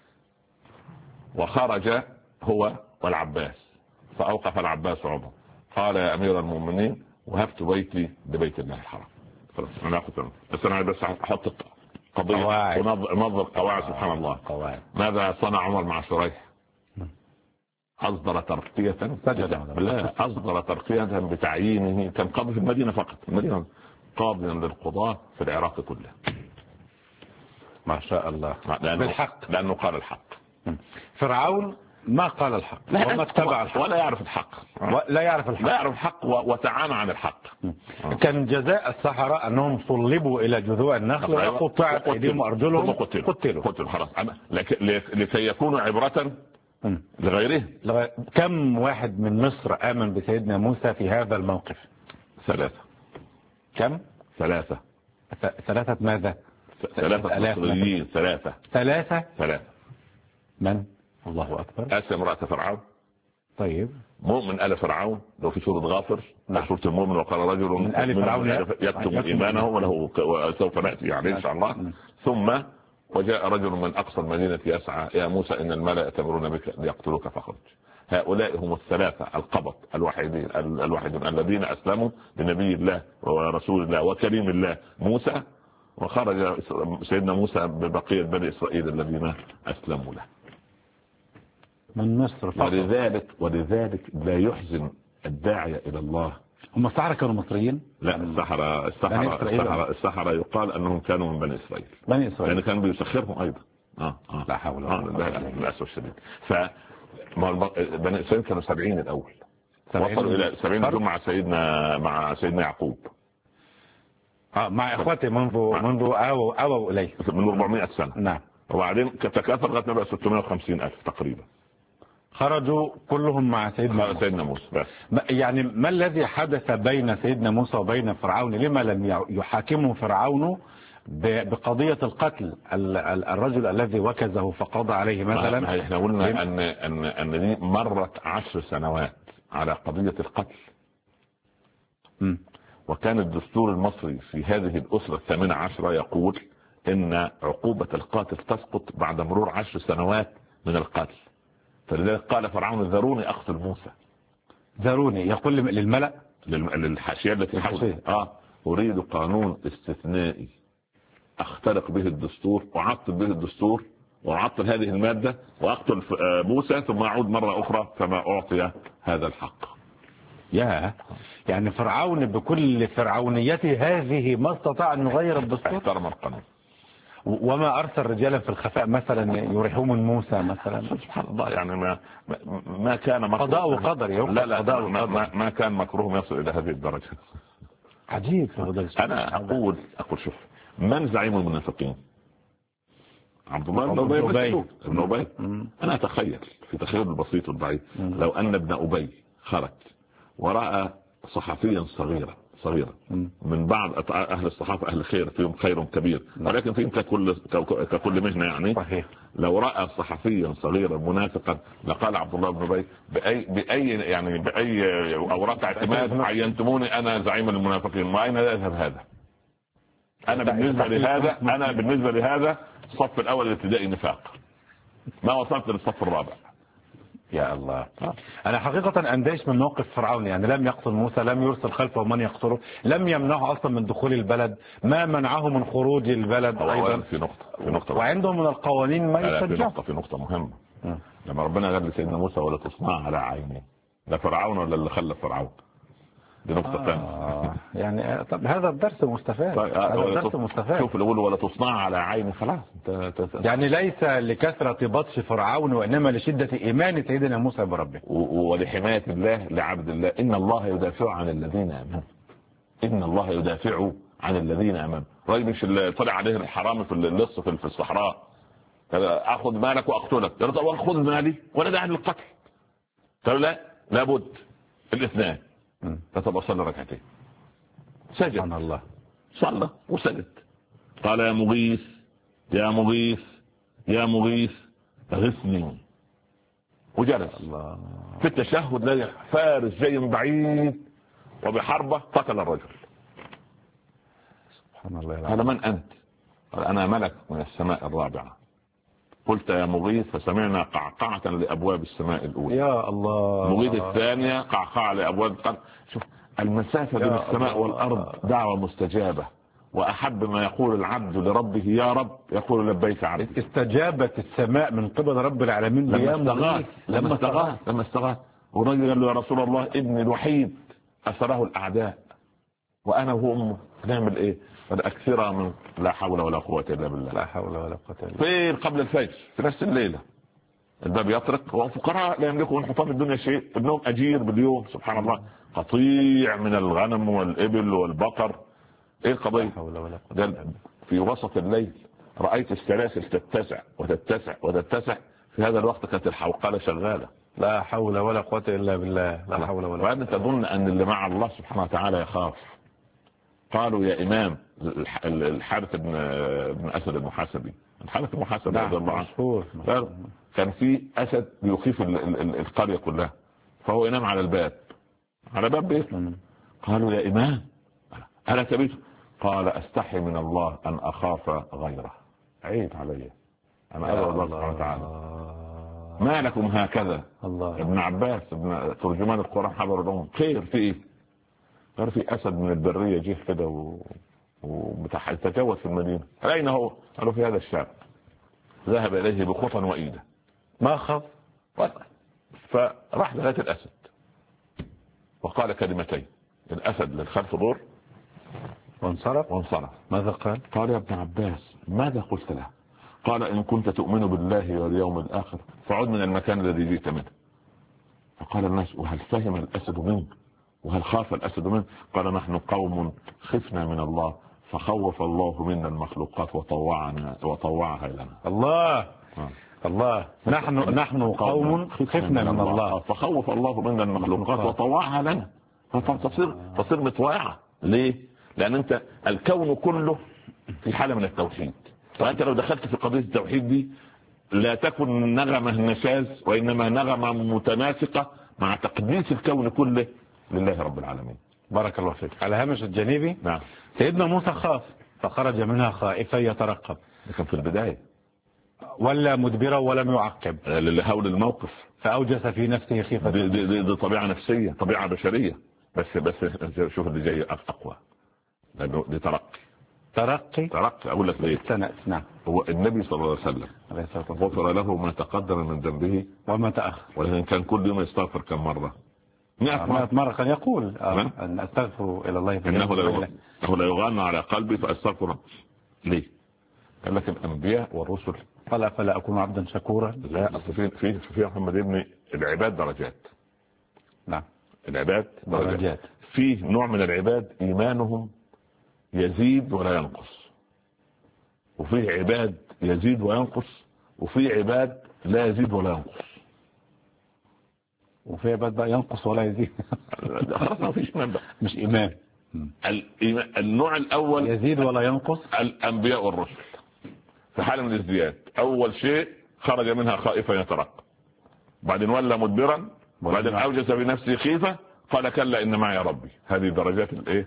C: وخرج هو والعباس، فأوقف العباس عمر. قال يا أمير المؤمنين وهبت بيتي لبيت الله الحرام. خلاص أنا أخذ، بس أنا بس أحط قضية ونظر قواعد. سبحان الله. ماذا صنع عمر مع شريح؟ أصدر ترقية. أصدر ترقية بتعيينه، كان قاضي في المدينة فقط، المدينة قاضيا للقضاة في العراق كله.
B: ما شاء الله.
C: بالحق، لأنه قال الحق.
B: فرعون ما قال الحق وما اتبع الحق
C: ولا يعرف الحق.
B: لا يعرف
C: الحق وتعامى عن الحق.
B: كان جزاء السحرة أنهم صلبوا إلى جذوع النخل وقطعت أيديهم وأرجلهم قتلوا.
C: خلاص. لكي يكونوا عبرة لغيره.
B: كم واحد من مصر آمن بسيدنا موسى في هذا الموقف؟
C: 3.
B: كم؟
C: 3.
B: 3 ماذا؟
C: 3 مصريين. 3.
B: من؟ الله أكبر.
C: آسيا امرأة فرعون.
B: طيب.
C: مؤمن آل فرعون لو في سورة غافر. سورة المؤمن وقال رجل
B: من آل فرعون
C: يكتم إيمانه وله وسوف نأتي عليه إن شاء الله. ثم وجاء رجل من أقصى المدينة يسعى يا موسى إن الملأ يأتمرون بك ليقتلوك فاخرج. هؤلاء هم الثلاثة القبط الوحيدون الذين أسلموا لنبي الله ورسول الله وكريم الله موسى، وخرج سيدنا موسى ببقية بني إسرائيل الذين أسلموا له
B: من مصر فقط.
C: ولذلك لا يحزن الداعية إلى الله.
B: هم السحرة كانوا مصريين؟
C: لا، السحرة يقال أنهم كانوا من بني إسرائيل. لأن كانوا بيسخرهم أيضا.
B: لا حول ولا قوة
C: للأسف الشديد. بني إسرائيل كانوا 70 الأول، وصلوا إلى 70 مع سيدنا يعقوب.
B: مع إخوته منذ أووا إليه
C: من 400 سنة.
B: نعم.
C: وبعدين تكاثر لغاية نبقى 650,000 تقريبا.
B: خرجوا كلهم مع سيدنا
C: موسى. بس
B: يعني ما الذي حدث بين سيدنا موسى وبين فرعون؟ لما لم يحاكمه فرعون بقضية القتل الرجل الذي وكزه فقضى عليه مثلا؟
C: احنا قلنا ان دي مرت 10 سنوات على قضية القتل. وكان الدستور المصري في هذه الأسرة 18 يقول ان عقوبة القاتل تسقط بعد مرور 10 سنوات من القتل. فلذلك قال فرعون ذروني أقتل موسى.
B: ذروني يقول للملأ
C: للحاشية التي حوله أريد قانون استثنائي أخترق به الدستور وأعطل به الدستور وأعطل هذه المادة وأقتل موسى ثم أعود مرة أخرى فما أعطي هذا الحق.
B: يعني فرعون بكل فرعونيته هذه ما استطاع أن يغير الدستور.
C: احترم القانون.
B: وما أرسل رجالا في الخفاء مثلا يريحون من موسى مثلا.
C: سبحان الله. يعني ما كان مكروه.
B: قضاء وقدر.
C: لا ما كان مكروه يصل إلى هذه الدرجة.
B: عجيب.
C: أنا أقول شوف، من زعيم المنافقين؟ عبد الله بن أبي. أنا أتخيل في تخيل البسيط والضعيف لو أن ابن أبي خرج ورأى صحفيا صغيرا من بعض أهل الصحافة أهل خير فيهم خير كبير، ولكن فيهم ككل مهنة يعني. لو رأى صحفيا صغيرا منافقا لقال عبد الله بن أبي بأي أوراق اعتماد عينتموني أنا زعيم المنافقين، وأين يذهب هذا؟ أنا بالنسبة لهذا الصف الأول الابتدائي نفاق، ما وصلت للصف الرابع.
B: يا الله. أنا حقيقة أندهش من موقف فرعون. يعني لم يقتل موسى، لم يرسل خلفه من يقتله، لم يمنعه أصلا من دخول البلد، ما منعه من خروج البلد أيضا.
C: في نقطة
B: وعندهم من القوانين ما يشجع.
C: في نقطة مهمة. لما ربنا قال لسيدنا موسى ولا تصنع على عيني، ده فرعون ولا اللي خلف فرعون؟ دي نقطة ثانية.
B: يعني طب هذا الدرس مستفاد.
C: شوف الأول ولا تصنع على عيني خلاص.
B: يعني ليس لكثرة بطش فرعون وإنما لشدة إيمان سيدنا موسى بربه
C: ولحماية الله لعبد الله. إن الله يدافع عن الذين آمنوا. راجل مش اللي طلع عليه الحرام في اللص في الصحراء أخذ مالك وأقتلك، أخذ مالي ولا داعي للقتل. قال لا، لابد الاثنان. فتبقى صلى ركعتين، سجد.
B: سبحان الله.
C: صلى وسجد. قال يا مغيث أغثني، وجلس. الله. في التشهد لقى فارس جاي من بعيد وبحربة قتل الرجل.
B: سبحان الله.
C: قال من أنت؟ قال أنا ملك من السماء الرابعة. قلت يا مغيث فسمعنا قعقعة لأبواب السماء الأولى.
B: يا الله.
C: مغيث الثانية قعقعة لأبواب القلب. شوف المسافة بين السماء والأرض دعوة مستجابة، وأحب ما يقول العبد لربه يا رب يقول لبيك عبد.
B: استجابت السماء من قبل رب العالمين
C: لما استغاث. والرجل قال له يا رسول الله ابني الوحيد أسره الأعداء وأنا وأمه نعمل إيه؟ فالأكثر من لا حول ولا قوة إلا بالله.
B: لا حول ولا قوة إلا بالله.
C: فين قبل الفجر في نفس الليلة الباب يطرق، وفقراء لا يملكوا من حطام الدنيا شيء، ابنهم أجير باليوم سبحان الله، قطيع من الغنم والإبل والبقر. إيه القضية؟ في وسط الليل رأيت السلاسل تتسع في هذا الوقت كانت الحوقلة شغالة.
B: لا حول ولا قوة إلا بالله. لا حول ولا قوة.
C: وأنت تظن أن اللي مع الله سبحانه وتعالى يخاف. قالوا يا إمام الحارث بن أسد المحاسبي، الحارث المحاسبي رضي الله عنه، كان في أسد يخيف القرية كلها، فهو ينام على باب بيته. قالوا يا إمام ألا تبيت؟ قال أستحي من الله أن أخاف غيره. عيب علي، انا ادعو الله سبحانه وتعالى. ما لكم هكذا؟ الله. ابن عباس ابن ترجمان القرآن حضر لهم، خير في ايه؟ قال في اسد من البرية جه كده وتجاوز في المدينة. اين هو؟ قالوا في هذا الشارع. ذهب اليه بخطى وايده،
B: ما خاف،
C: فراح لغاية الاسد وقال كلمتين. الاسد للخلف دور وانصرف. ماذا قال؟ قال يا ابن عباس ماذا قلت له؟ قال إن كنت تؤمن بالله واليوم الآخر فعد من المكان الذي جئت منه. فقال الناس وهل فهم الأسد منك وهل خاف الأسد منك؟ قال نحن قوم خفنا من الله فخوف الله منا المخلوقات وطوعها لنا. الله
B: الله. نحن قوم خفنا من الله
C: فخوف الله منا المخلوقات وطوعها لنا. فتصير مطوعة. ليه؟ لأن أنت الكون كله في حالة من التوحيد، فأنت لو دخلت في قضية التوحيد دي لا تكن نغمة نشاز، وإنما نغمة متناسقة مع تقديس الكون كله لله رب العالمين.
B: بارك الله فيك. على هامش الجانبي،
C: نعم،
B: سيدنا موسى خاف فخرج منها خائفا يترقب.
C: لكن في البداية
B: ولا مدبرا ولم يعقب
C: لهول الموقف،
B: فأوجس في نفسه خيفة.
C: دي طبيعة نفسية، طبيعة بشرية. بس شوف اللي جاي أقوى، لأنه دي ترقي. أقول لك ليه؟
B: نعم.
C: هو النبي صلى الله عليه وسلم غفر له ما تقدم من ذنبه
B: وما تأخر،
C: ولكن كان كل يوم يستغفر كم مرة؟
B: 100 مرة. كان يقول أن أستغفر إلى الله
C: إنه لا يغان على قلبي فأستغفر. ليه؟ قال لك الأنبياء والرسل
B: قال فلا أكون عبدا شكورا.
C: لا، أصل في محمد ابن العباد درجات.
B: نعم،
C: العباد درجات. في نوع من العباد إيمانهم يزيد ولا ينقص، وفي عباد يزيد وينقص، وفي عباد لا يزيد ولا ينقص،
B: وفي عباد بقى ينقص ولا يزيد.
C: خلاص ما فيش إيمان بقى،
B: مش إيمان.
C: النوع الأول
B: يزيد ولا ينقص.
C: الأنبياء والرسل في حالة من الازدياد. أول شيء خرج منها خائفا يترقب، بعدين ولى مدبرا، بعدين أوجس بنفسه خيفة، قال كلا إن معي ربي. هذه درجات الإيه؟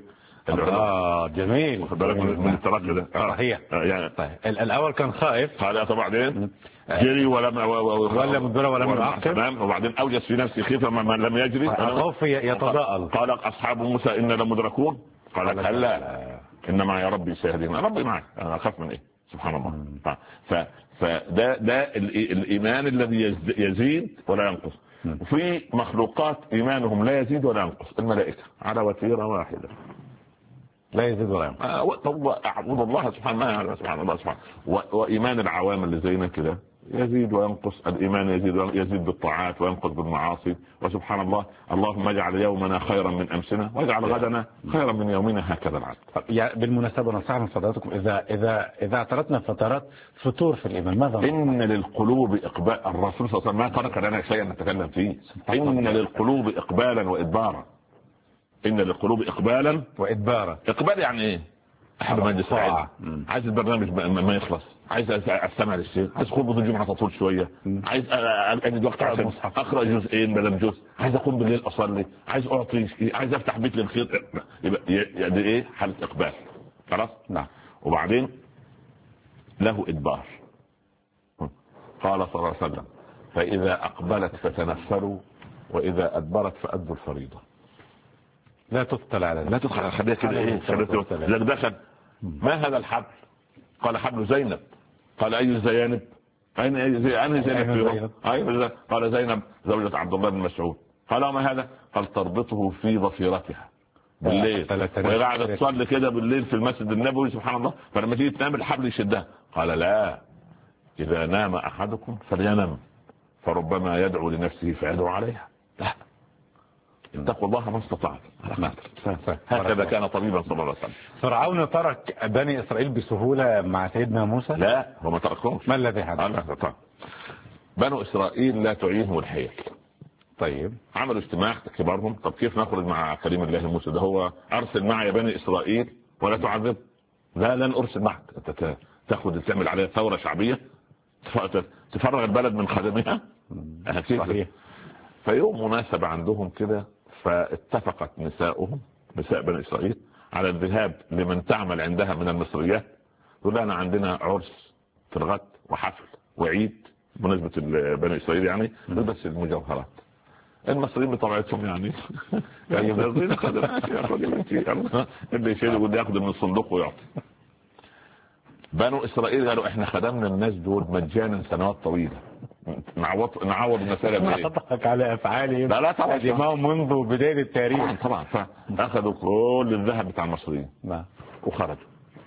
B: جميل.
C: من الترقي ده.
B: صحيح.
C: يعني
B: طيب الأول كان خائف،
C: قال طبعا جري
B: ولا مدبر ولم يعقب،
C: تمام، وبعدين أوجس في نفسه خيفة ما لم يجري.
B: الخوف يتضاءل.
C: قال أصحاب موسى إن لمدركون، قال كلا إن معي ربي سيهدين. ربي معي، أنا أخاف من إيه؟ سبحان الله. فده الإيمان الذي يزيد ولا ينقص. وفي مخلوقات إيمانهم لا يزيد ولا ينقص، الملائكة على وتيرة واحدة
B: لا يزيد ولا ينقص.
C: أعبد الله سبحانه وتعالى. وإيمان العوام اللي زينا كده يزيد وينقص. الإيمان يزيد بالطاعات وينقص بالمعاصي. وسبحان الله، اللهم اجعل يومنا خيرا من أمسنا واجعل غدنا خيرا من يومنا، هكذا العبد.
B: يعني بالمناسبة نصح من فضلاتكم إذا اعترضنا فترات فتور في الإيمان ماذا؟
C: إن للقلوب إقبال. الرسول صلى الله عليه وسلم ما ترك لنا شيئا نتكلم فيه. إن للقلوب إقبالا وإدبارا. إن للقلوب إقبالا وإدبارا. إقبال يعني إيه؟ أحب مجلس سعيد، عايز البرنامج ما يخلص، عايز أستمع للشيء، عايز خطبة الجمعة تطول شوية، عايز أجد وقت عشان أقرأ جزئين بدل جزء، عايز أقوم بالليل أصلي، عايز أعطي، عايز أفتح بيت للخير. يبقى يعني إيه؟ حالة إقبال. خلاص؟
B: نعم.
C: وبعدين له إدبار. قال صلى الله عليه وسلم فإذا أقبلت فتنفلوا وإذا أدبرت فأدوا الفريضة.
B: لا تدخل على
C: خليها كده ايه؟ لك دخل. ما هذا الحبل؟ قال حبل زينب. قال اي زينب؟ اين زينب؟ قال زينب زوجة عبد الله بن مسعود. قال ما هذا؟ قال تربطه في ضفيرتها بالليل، وهي قاعدة تصلي كده بالليل في المسجد النبوي. سبحان الله. فلما تيجي تنام الحبل يشدها. قال لا، اذا نام احدكم فلينم، فربما يدعو لنفسه فيدعو عليها. لا، اتقوا الله ما استطعت. هكذا كان طبيبا صلى الله عليه وسلم.
B: فرعون ترك بني إسرائيل بسهولة مع سيدنا موسى؟
C: لا، هو ما تركهمش.
B: ما الذي حدث؟
C: بنو إسرائيل لا تعينهم الحيل.
B: طيب
C: عملوا اجتماع كبارهم، طب كيف نخرج مع كليم الله موسى؟ ده هو أرسل معي بني إسرائيل ولا تعذب. لا، لن أرسل معك. تاخذ تعمل عليها ثورة شعبية، تفرغ البلد من خدمها.
B: صحيح.
C: فيوم مناسبة عندهم كده، فاتفقت نساؤهم، نساء بني إسرائيل، على الذهاب لمن تعمل عندها من المصريات. يقول أنا عندنا عرس في الغد وحفل وعيد بمناسبة بني إسرائيل يعني بس المجوهرات. المصريين بطبيعتهم يعني اللي يشيل يقول ياخذ من الصندوق ويعطي. بنو إسرائيل قالوا احنا خدمنا الناس دول مجانا سنوات طويلة، نعوض المسألة بإيه؟
B: نضحك على أفعالهم.
C: لا طبعا
B: ما منذ بداية التاريخ
C: طبعا. فأخذوا كل الذهب بتاع المصريين وخرجوا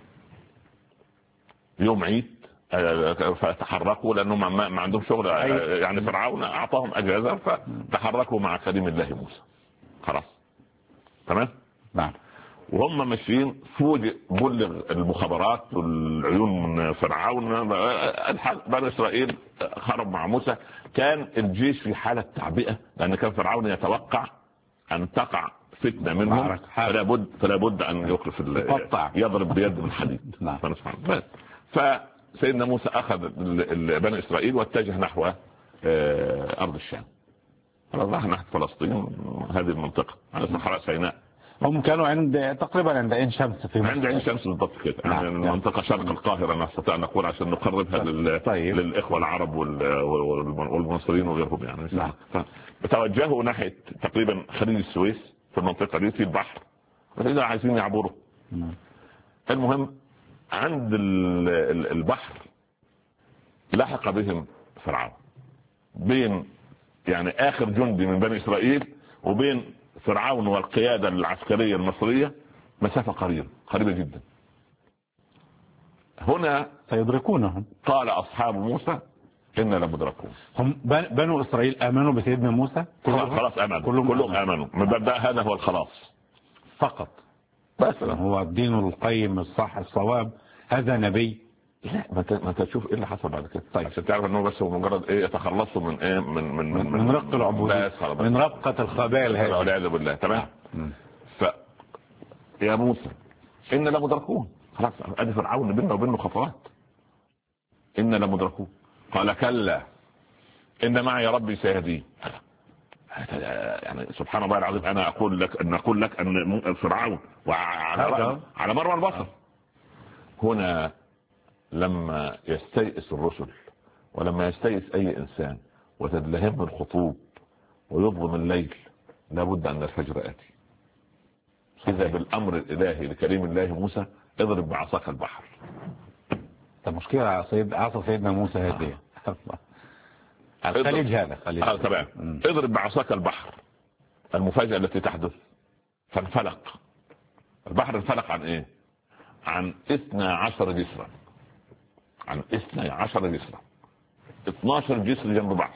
C: يوم عيد، فتحركوا لأنهم ما عندهم شغل يعني فرعون أعطاهم أجازة فتحركوا مع كريم الله موسى. خلاص تمام.
B: نعم.
C: وهم ماشيين فوجئ بلغ المخابرات والعيون من فرعون بني إسرائيل خرج مع موسى. كان الجيش في حالة تعبئة لأن كان فرعون يتوقع أن تقع فتنة منهم فلا بد أن يوقف يضرب بيد من حديد. فسيدنا موسى أخذ بني إسرائيل واتجه نحو أرض الشام، راح نحو فلسطين هذه المنطقة على صحراء سيناء.
B: هم كانوا تقريبا عند عين شمس
C: عند عين شمس بالضبط كده. يعني المنطقة شرق القاهرة نستطيع أن نقول عشان نقربها للإخوة العرب والمصريين وغيرهم يعني. فتوجهوا ناحية تقريبا خليج السويس في المنطقة دي في البحر إذا عايزين يعبروا. المهم عند البحر لحق بهم فرعون بين يعني آخر جندي من بني إسرائيل وبين فرعون والقيادة العسكرية المصرية مسافة قريبة جدا. هنا
B: سيدركونهم.
C: قال أصحاب موسى إنا لمدركون.
B: هم بنو إسرائيل آمنوا بسيدنا موسى
C: خلاص آمنوا كلهم آمنوا من بدأ هذا هو الخلاص
B: فقط.
C: بس
B: هو الدين القيم الصح الصواب هذا نبي.
C: لا ما تشوف ايه اللي حصل بعد كده. طيب عشان تعرف انه بس هو مجرد ايه يتخلصوا من ايه من
B: رق العبودية من رقة الخبائل هذه
C: والعياذ بالله. تمام. يا موسى إن لمدركون. خلاص ادي فرعون بيننا وبينه خطوات. إن لمدركون. قال كلا إن معي ربي سيهدين. يعني سبحان الله العظيم انا اقول لك ان فرعون على مر البصر. هنا لما يستيئس الرسل ولما يستيئس اي انسان وتدلهم الخطوب ويظلم الليل لابد ان الفجر اتي. اذا بالامر الالهي لكريم الله موسى اضرب بعصاك البحر.
B: مشكلة عصا سيدنا موسى هذه الخليج هذا خليج.
C: تمام. اضرب بعصاك البحر. المفاجأة التي تحدث فانفلق البحر. انفلق عن ايه؟ عن 12 جسرا. عن 12 جسرا. 12 جسر جنب بعض.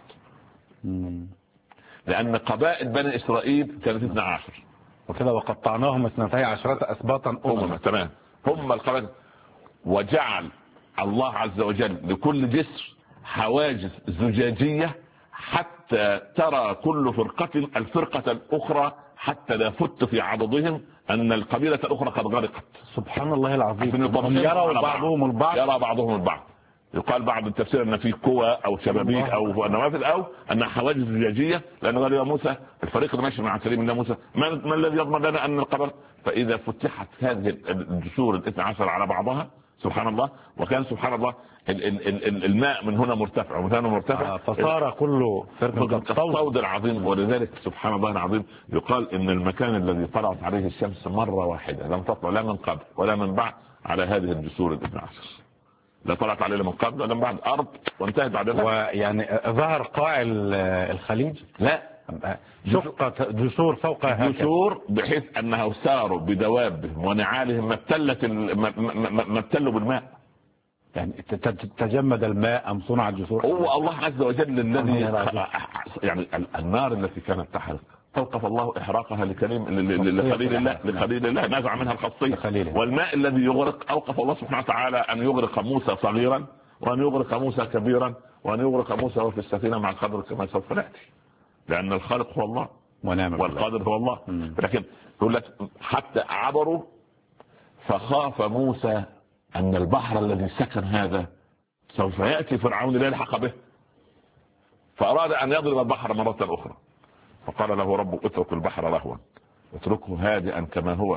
C: لأن قبائل بني إسرائيل كانت 12
B: وكذا وقطعناهم 12 أسباطا أمما.
C: تمام. هم القبائل. وجعل الله عز وجل لكل جسر حواجز زجاجية حتى ترى كل فرقة الفرقة الأخرى حتى لا فت في عضدهم أن القبيلة الأخرى قد غرقت.
B: سبحان الله العظيم. يرى بعضهم البعض.
C: يقال بعض التفسير أن في قوى أو شبابيك أو نوافذ أو أن حواجز زجاجية. لأنه قال يا موسى الفريق اللي ماشي مع كريم الله موسى ما الذي يضمن لنا أن القبر. فإذا فتحت هذه الجسور 12 على بعضها سبحان الله. وكان سبحان الله الماء من هنا مرتفع ومن هنا مرتفع
B: فصار كله
C: كالصود العظيم. ولذلك سبحان الله العظيم يقال ان المكان الذي طلعت عليه الشمس مرة واحدة لم تطلع لا من قبل ولا من بعد على هذه الجسور 12. لا طلعت عليه من قبل ولا من بعد أرض وانتهت بعدها.
B: ويعني ظهر قاع الخليج
C: لا
B: شقت جسور فوقها
C: جسور بحيث انها ساروا بدوابهم ونعالهم ما ابتلوا بالماء.
B: يعني تجمد الماء ام صنع الجسور.
C: هو الله عز وجل الذي يعني النار التي كانت تحرق توقف الله احراقها لخليل الله نزع منها الخاصية. والماء الذي يغرق اوقف الله سبحانه وتعالى ان يغرق موسى صغيرا وان يغرق موسى كبيرا وان يغرق موسى وفي السفينة مع القدر كما سوف نأتي. لأن الخالق هو الله والقادر هو الله. لكن يقول لك حتى عبروا فخاف موسى أن البحر الذي سكن هذا سوف يأتي فرعون لا يلحق به فأراد أن يضرب البحر مرة أخرى فقال له ربه اترك البحر رهوا اتركه هادئا كما هو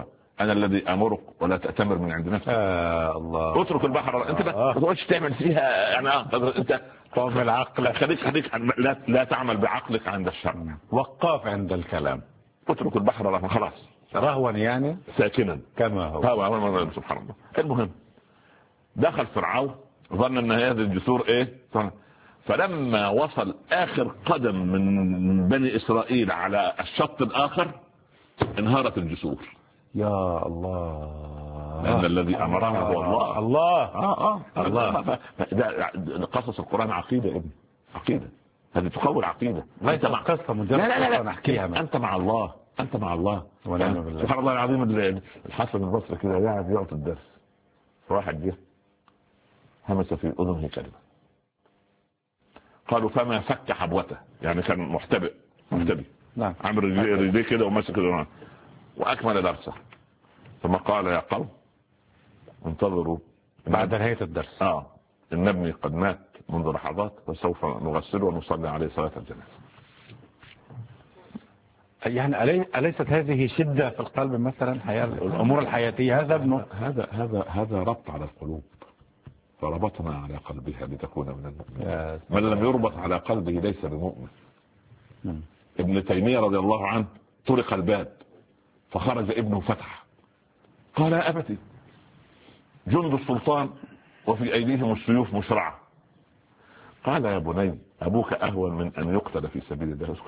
C: انا الذي امرك ولا تأتمر من عند نفسك.
B: الله.
C: اترك البحر. انت ما تقعدش تعمل فيها يعني انت
B: قوم العقل.
C: خليك لا تعمل بعقلك عند الشر.
B: وقاف عند الكلام.
C: اترك البحر رهوا. خلاص.
B: رهوا يعني
C: ساكنا
B: كما هو.
C: سبحان الله. المهم دخل فرعون ظن ان هذه الجسور ايه، فلما وصل اخر قدم من بني اسرائيل على الشط الاخر انهارت الجسور.
B: يا الله.
C: لان الذي امرنا هو الله.
B: الله.
C: ده قصص القرآن عقيدة يا ابني، عقيدة. هذه تقوي العقيدة.
B: ليس قصة مجرد قصة نحكيها.
C: انت مع الله، انت مع الله. سبحان الله العظيم. الحسن البصري كده قاعد يعطي الدرس، واحد جه همس في اذنه كلمة، قالوا فما فك حبوته، يعني كان محتبئ.
B: نعم.
C: عمل رجليه كده ومسك كده واكمل درسه. ثم قال يا قوم انتظروا
B: بعد نهاية الدرس.
C: ان ابني قد مات منذ لحظات فسوف نغسله ونصلي عليه صلاة الجنازة.
B: يعني أليست هذه شدة في القلب مثلا، الأمور الحياتية؟ هذا ابنه.
C: هذا ربط على القلوب، فربطنا على قلبها لتكون من المؤمنين. من لم يربط على قلبه ليس بمؤمن. ابن تيمية رضي الله عنه طرق الباب فخرج ابنه فتح، قال يا أبتي جند السلطان وفي أيديهم السيوف مشرعة. قال يا بني أبوك أهون من أن يقتل في سبيل الله. اسكت.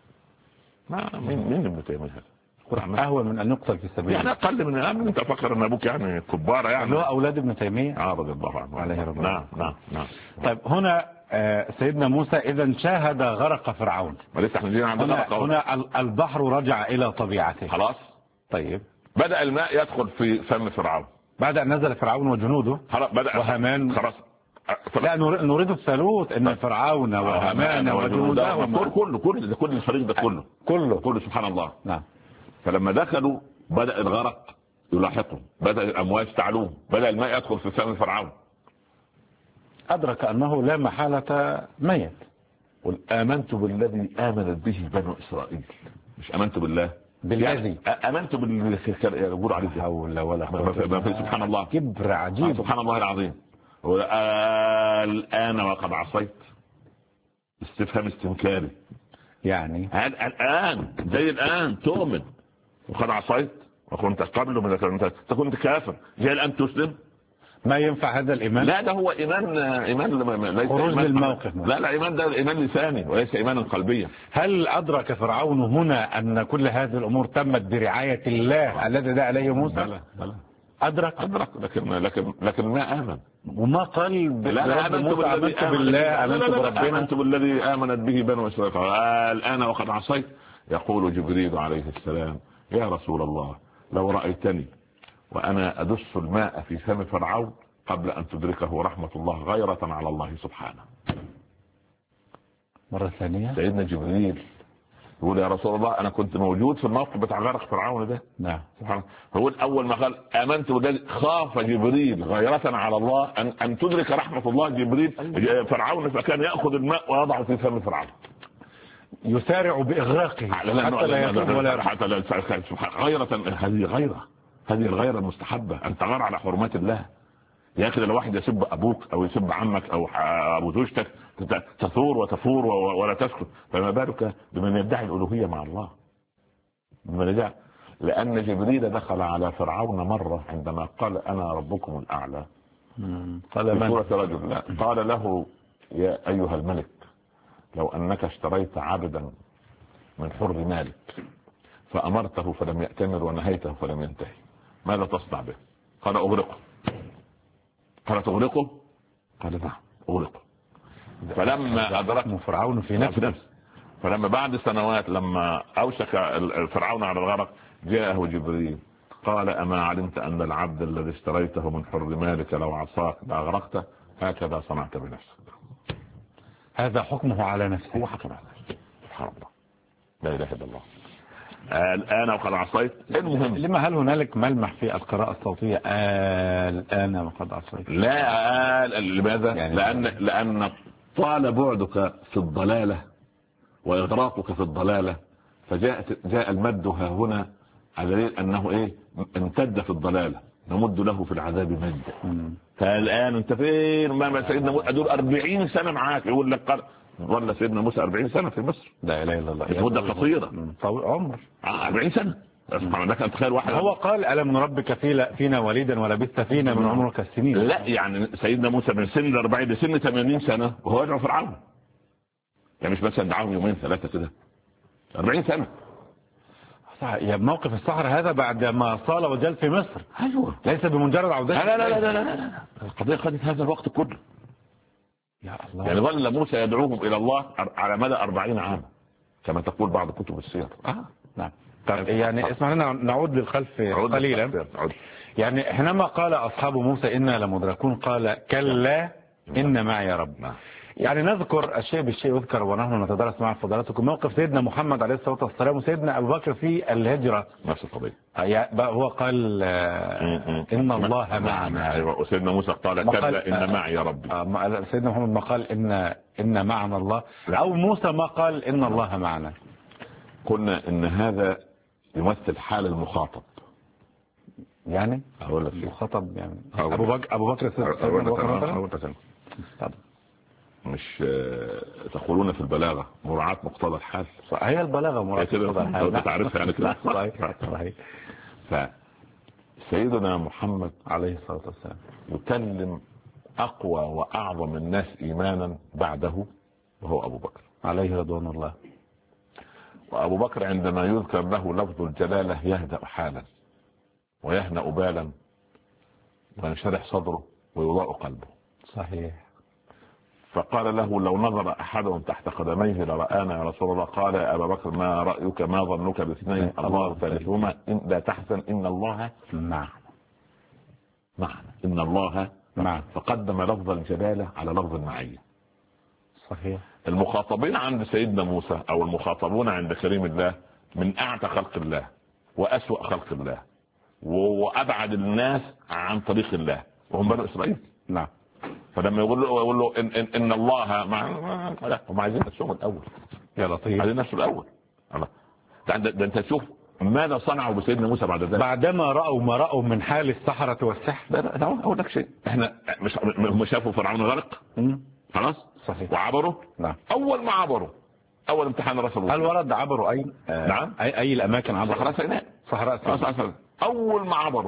C: مين ابن تيمية هذا؟
B: أهون من أن يقتل في سبيل
C: يعني أقل من أنت فكر أن أبوك يعني كبار يعني.
B: اللي هو أولاد ابن تيمية
C: رضي الله عنه
B: عليه رضي.
C: نعم.
B: طيب هنا سيدنا موسى إذا شاهد غرق فرعون. هنا البحر رجع إلى طبيعته
C: خلاص.
B: طيب
C: بدأ الماء يدخل في فم فرعون بعد
B: أن نزل فرعون وجنوده وهامان.
C: خلاص.
B: لا نريد الثالوث ان فرعون وهامان وجنوده
C: كل الفريق ده كله سبحان الله.
B: نعم.
C: فلما دخلوا بدأ الغرق يلاحقهم، بدأ الأمواج تعلوهم، بدأ الماء يدخل في فم فرعون.
B: أدرك أنه لا محالة ميت.
C: قل آمنت بالذي آمنت به بنو إسرائيل، مش آمنت بالله
B: بالذي
C: آمنت بالذي يقول عليه
B: حول ولا قوة.
C: سبحان الله.
B: كبر عجيب.
C: سبحان الله العظيم. الآن وقد عصيت، استفهام استنكاري.
B: يعني
C: الآن زي الآن تؤمن وقد عصيت وكنت قبل من انت كنت كافر، زي الآن تسلم.
B: ما ينفع هذا الإيمان.
C: لا ده هو إيمان ليس
B: خروج للموقف.
C: لا إيمان ده إيمان لساني وليس إيمانا قلبيا.
B: هل أدرك فرعون هنا أن كل هذه الأمور تمت برعاية الله الذي دعا عليه موسى؟
C: لا.
B: أدرك
C: لكن ما آمن
B: وما قال
C: آمنت بالذي آمنت به بنو إسرائيل. الآن وقد عصيت. يقول جبريل عليه السلام يا رسول الله لو رأيتني وأنا أدس الماء في فم فرعون قبل أن تدركه رحمة الله غيرة على الله سبحانه.
B: مرة ثانية
C: سيدنا جبريل يقول يا رسول الله أنا كنت موجود في الموقف بتاع غرق فرعون ده.
B: نعم.
C: سبحان الله. هو أول ما قال آمنت بالذي خاف جبريل غيرة على الله أن تدرك رحمة الله جبريل فرعون، فكان يأخذ الماء ويضعه في فم فرعون
B: يسارع بإغراقه حتى لا يتوب ولا
C: حتى لا. غيرة. هذه الغيرة المستحبة أن تغار على حرمات الله. يا أخي لو واحد يسب أبوك أو يسب عمك أو أبو زوجتك تثور وتفور ولا تسكت، فما بالك بمن يدعي الألوهية مع الله. لأن جبريل دخل على فرعون مرة عندما قال أنا ربكم الأعلى.
B: قال من؟
C: سورة رجل. لا. قال له يا أيها الملك لو أنك اشتريت عبدا من حر مالك فأمرته فلم يأتمر ونهيته فلم ينتهي ماذا تصنع به؟ قال أغرقه. قال تغرقه؟ قال نعم أغرقه. فلما أدركه
B: فرعون في نفسه
C: فلما بعد سنوات لما أوشك فرعون على الغرق جاءه جبريل قال أما علمت أن العبد الذي اشتريته من حر مالك لو عصاك لأغرقته؟ هكذا صنعت بنفسك.
B: هذا حكمه على نفسه.
C: هو حكم على نفسه. سبحان الله لا إله إلا الله. الآن وقد عصيت. المهم
B: لما هل هنالك ملمح في القراءة الصوتية الآن وقد عصيت؟
C: لا. لماذا؟ يعني لأن طال بعدك في الضلالة وإغراقك في الضلالة فجاء المد ها هنا على دليل انه ايه امتد في الضلاله، نمد له في العذاب مدا. فالان انت فين؟ ما سيدنا موسى دول 40 سنه معاك، يقول لك ظل سيدنا موسى 40 سنه في مصر.
B: لا اله الا الله،
C: مده قصيره،
B: طول عمر
C: 40 سنه. سبحان الله، تخيل واحد
B: هو قال ألم نربك فينا وليدا ولبثت فينا من عمرك السنين.
C: لا يعني سيدنا موسى من سن 40 لسن 80 سنه وهو يدعو فرعون، يعني مش مثلا دعاهم يومين ثلاثه كده، 40 سنه.
B: يا موقف الصحراء هذا بعد ما صال وجل في مصر.
C: ايوه،
B: ليس بمجرد عودته.
C: لا لا لا لا لا لا، القضيه خدت هذا الوقت كله.
B: يا الله.
C: يعني ظل موسى يدعوهم الى الله على مدى 40 عاما كما تقول بعض كتب السير.
B: نعم. طب يعني اسمع لنا نعود للخلف قليلا. يعني حينما قال اصحاب موسى انا لمدركون قال كلا ان معي رب. يعني نذكر الشيء بالشيء يذكر ونحن نتدرس مع فضلاتكم موقف سيدنا محمد عليه الصلاه والسلام وسيدنا ابو بكر في الهجره.
C: نفس القضيه.
B: هو قال ان الله معنا.
C: ايوه، وسيدنا موسى قال كلا ان معي ربي.
B: سيدنا محمد ما قال ان معنا الله، او موسى ما قال ان الله معنا.
C: قلنا ان هذا يمثل حال المخاطب.
B: يعني
C: اقول لك
B: المخاطب يعني ابو بكر مثلا
C: مش تقولون في البلاغه مراعاه مقتضى الحال.
B: هي البلاغه مراعاه مقتضى الحال،
C: تعرفها يعني كده.
B: صحيح.
C: فسيدنا محمد
B: عليه الصلاه والسلام
C: يكلم اقوى واعظم الناس ايمانا بعده وهو ابو بكر
B: عليه رضوان الله.
C: وابو بكر عندما يذكر له لفظ الجلاله يهدأ حالا ويهنأ بالا وينشرح صدره ويضاء قلبه.
B: صحيح.
C: فقال له لو نظر احدهم تحت قدميه لرآنا يا رسول الله. قال يا ابا بكر ما رأيك ما ظنك باثنين الله ثالثهما إن لا تحزن ان الله
B: معنا.
C: ان الله
B: معنا.
C: فقدم لفظ الجلاله على لفظ المعيه.
B: صحيح.
C: المخاطبين عند سيدنا موسى او المخاطبون عند كريم الله من اعتى خلق الله واسوأ خلق الله وابعد الناس عن طريق الله وهم بنو اسرائيل.
B: نعم.
C: فلما يقول له ان الله مع، لا هم عايزين نفسهم الاول.
B: يا لطيف.
C: عايزين نفسه الاول. ده انت تشوف ماذا صنعوا بسيدنا موسى بعد ذلك.
B: بعدما راوا ما راوا من حال السحرة والسحر.
C: لا اقول لك شيء، احنا مش شافوا فرعون غرق خلاص.
B: صحيح.
C: وعبروا.
B: نعم.
C: اول ما عبروا اول امتحان رسل.
B: هل ورد عبروا اي
C: نعم
B: اي الاماكن عبروا؟
C: صحراء سيناء.
B: صحراء سيناء.
C: اول ما عبروا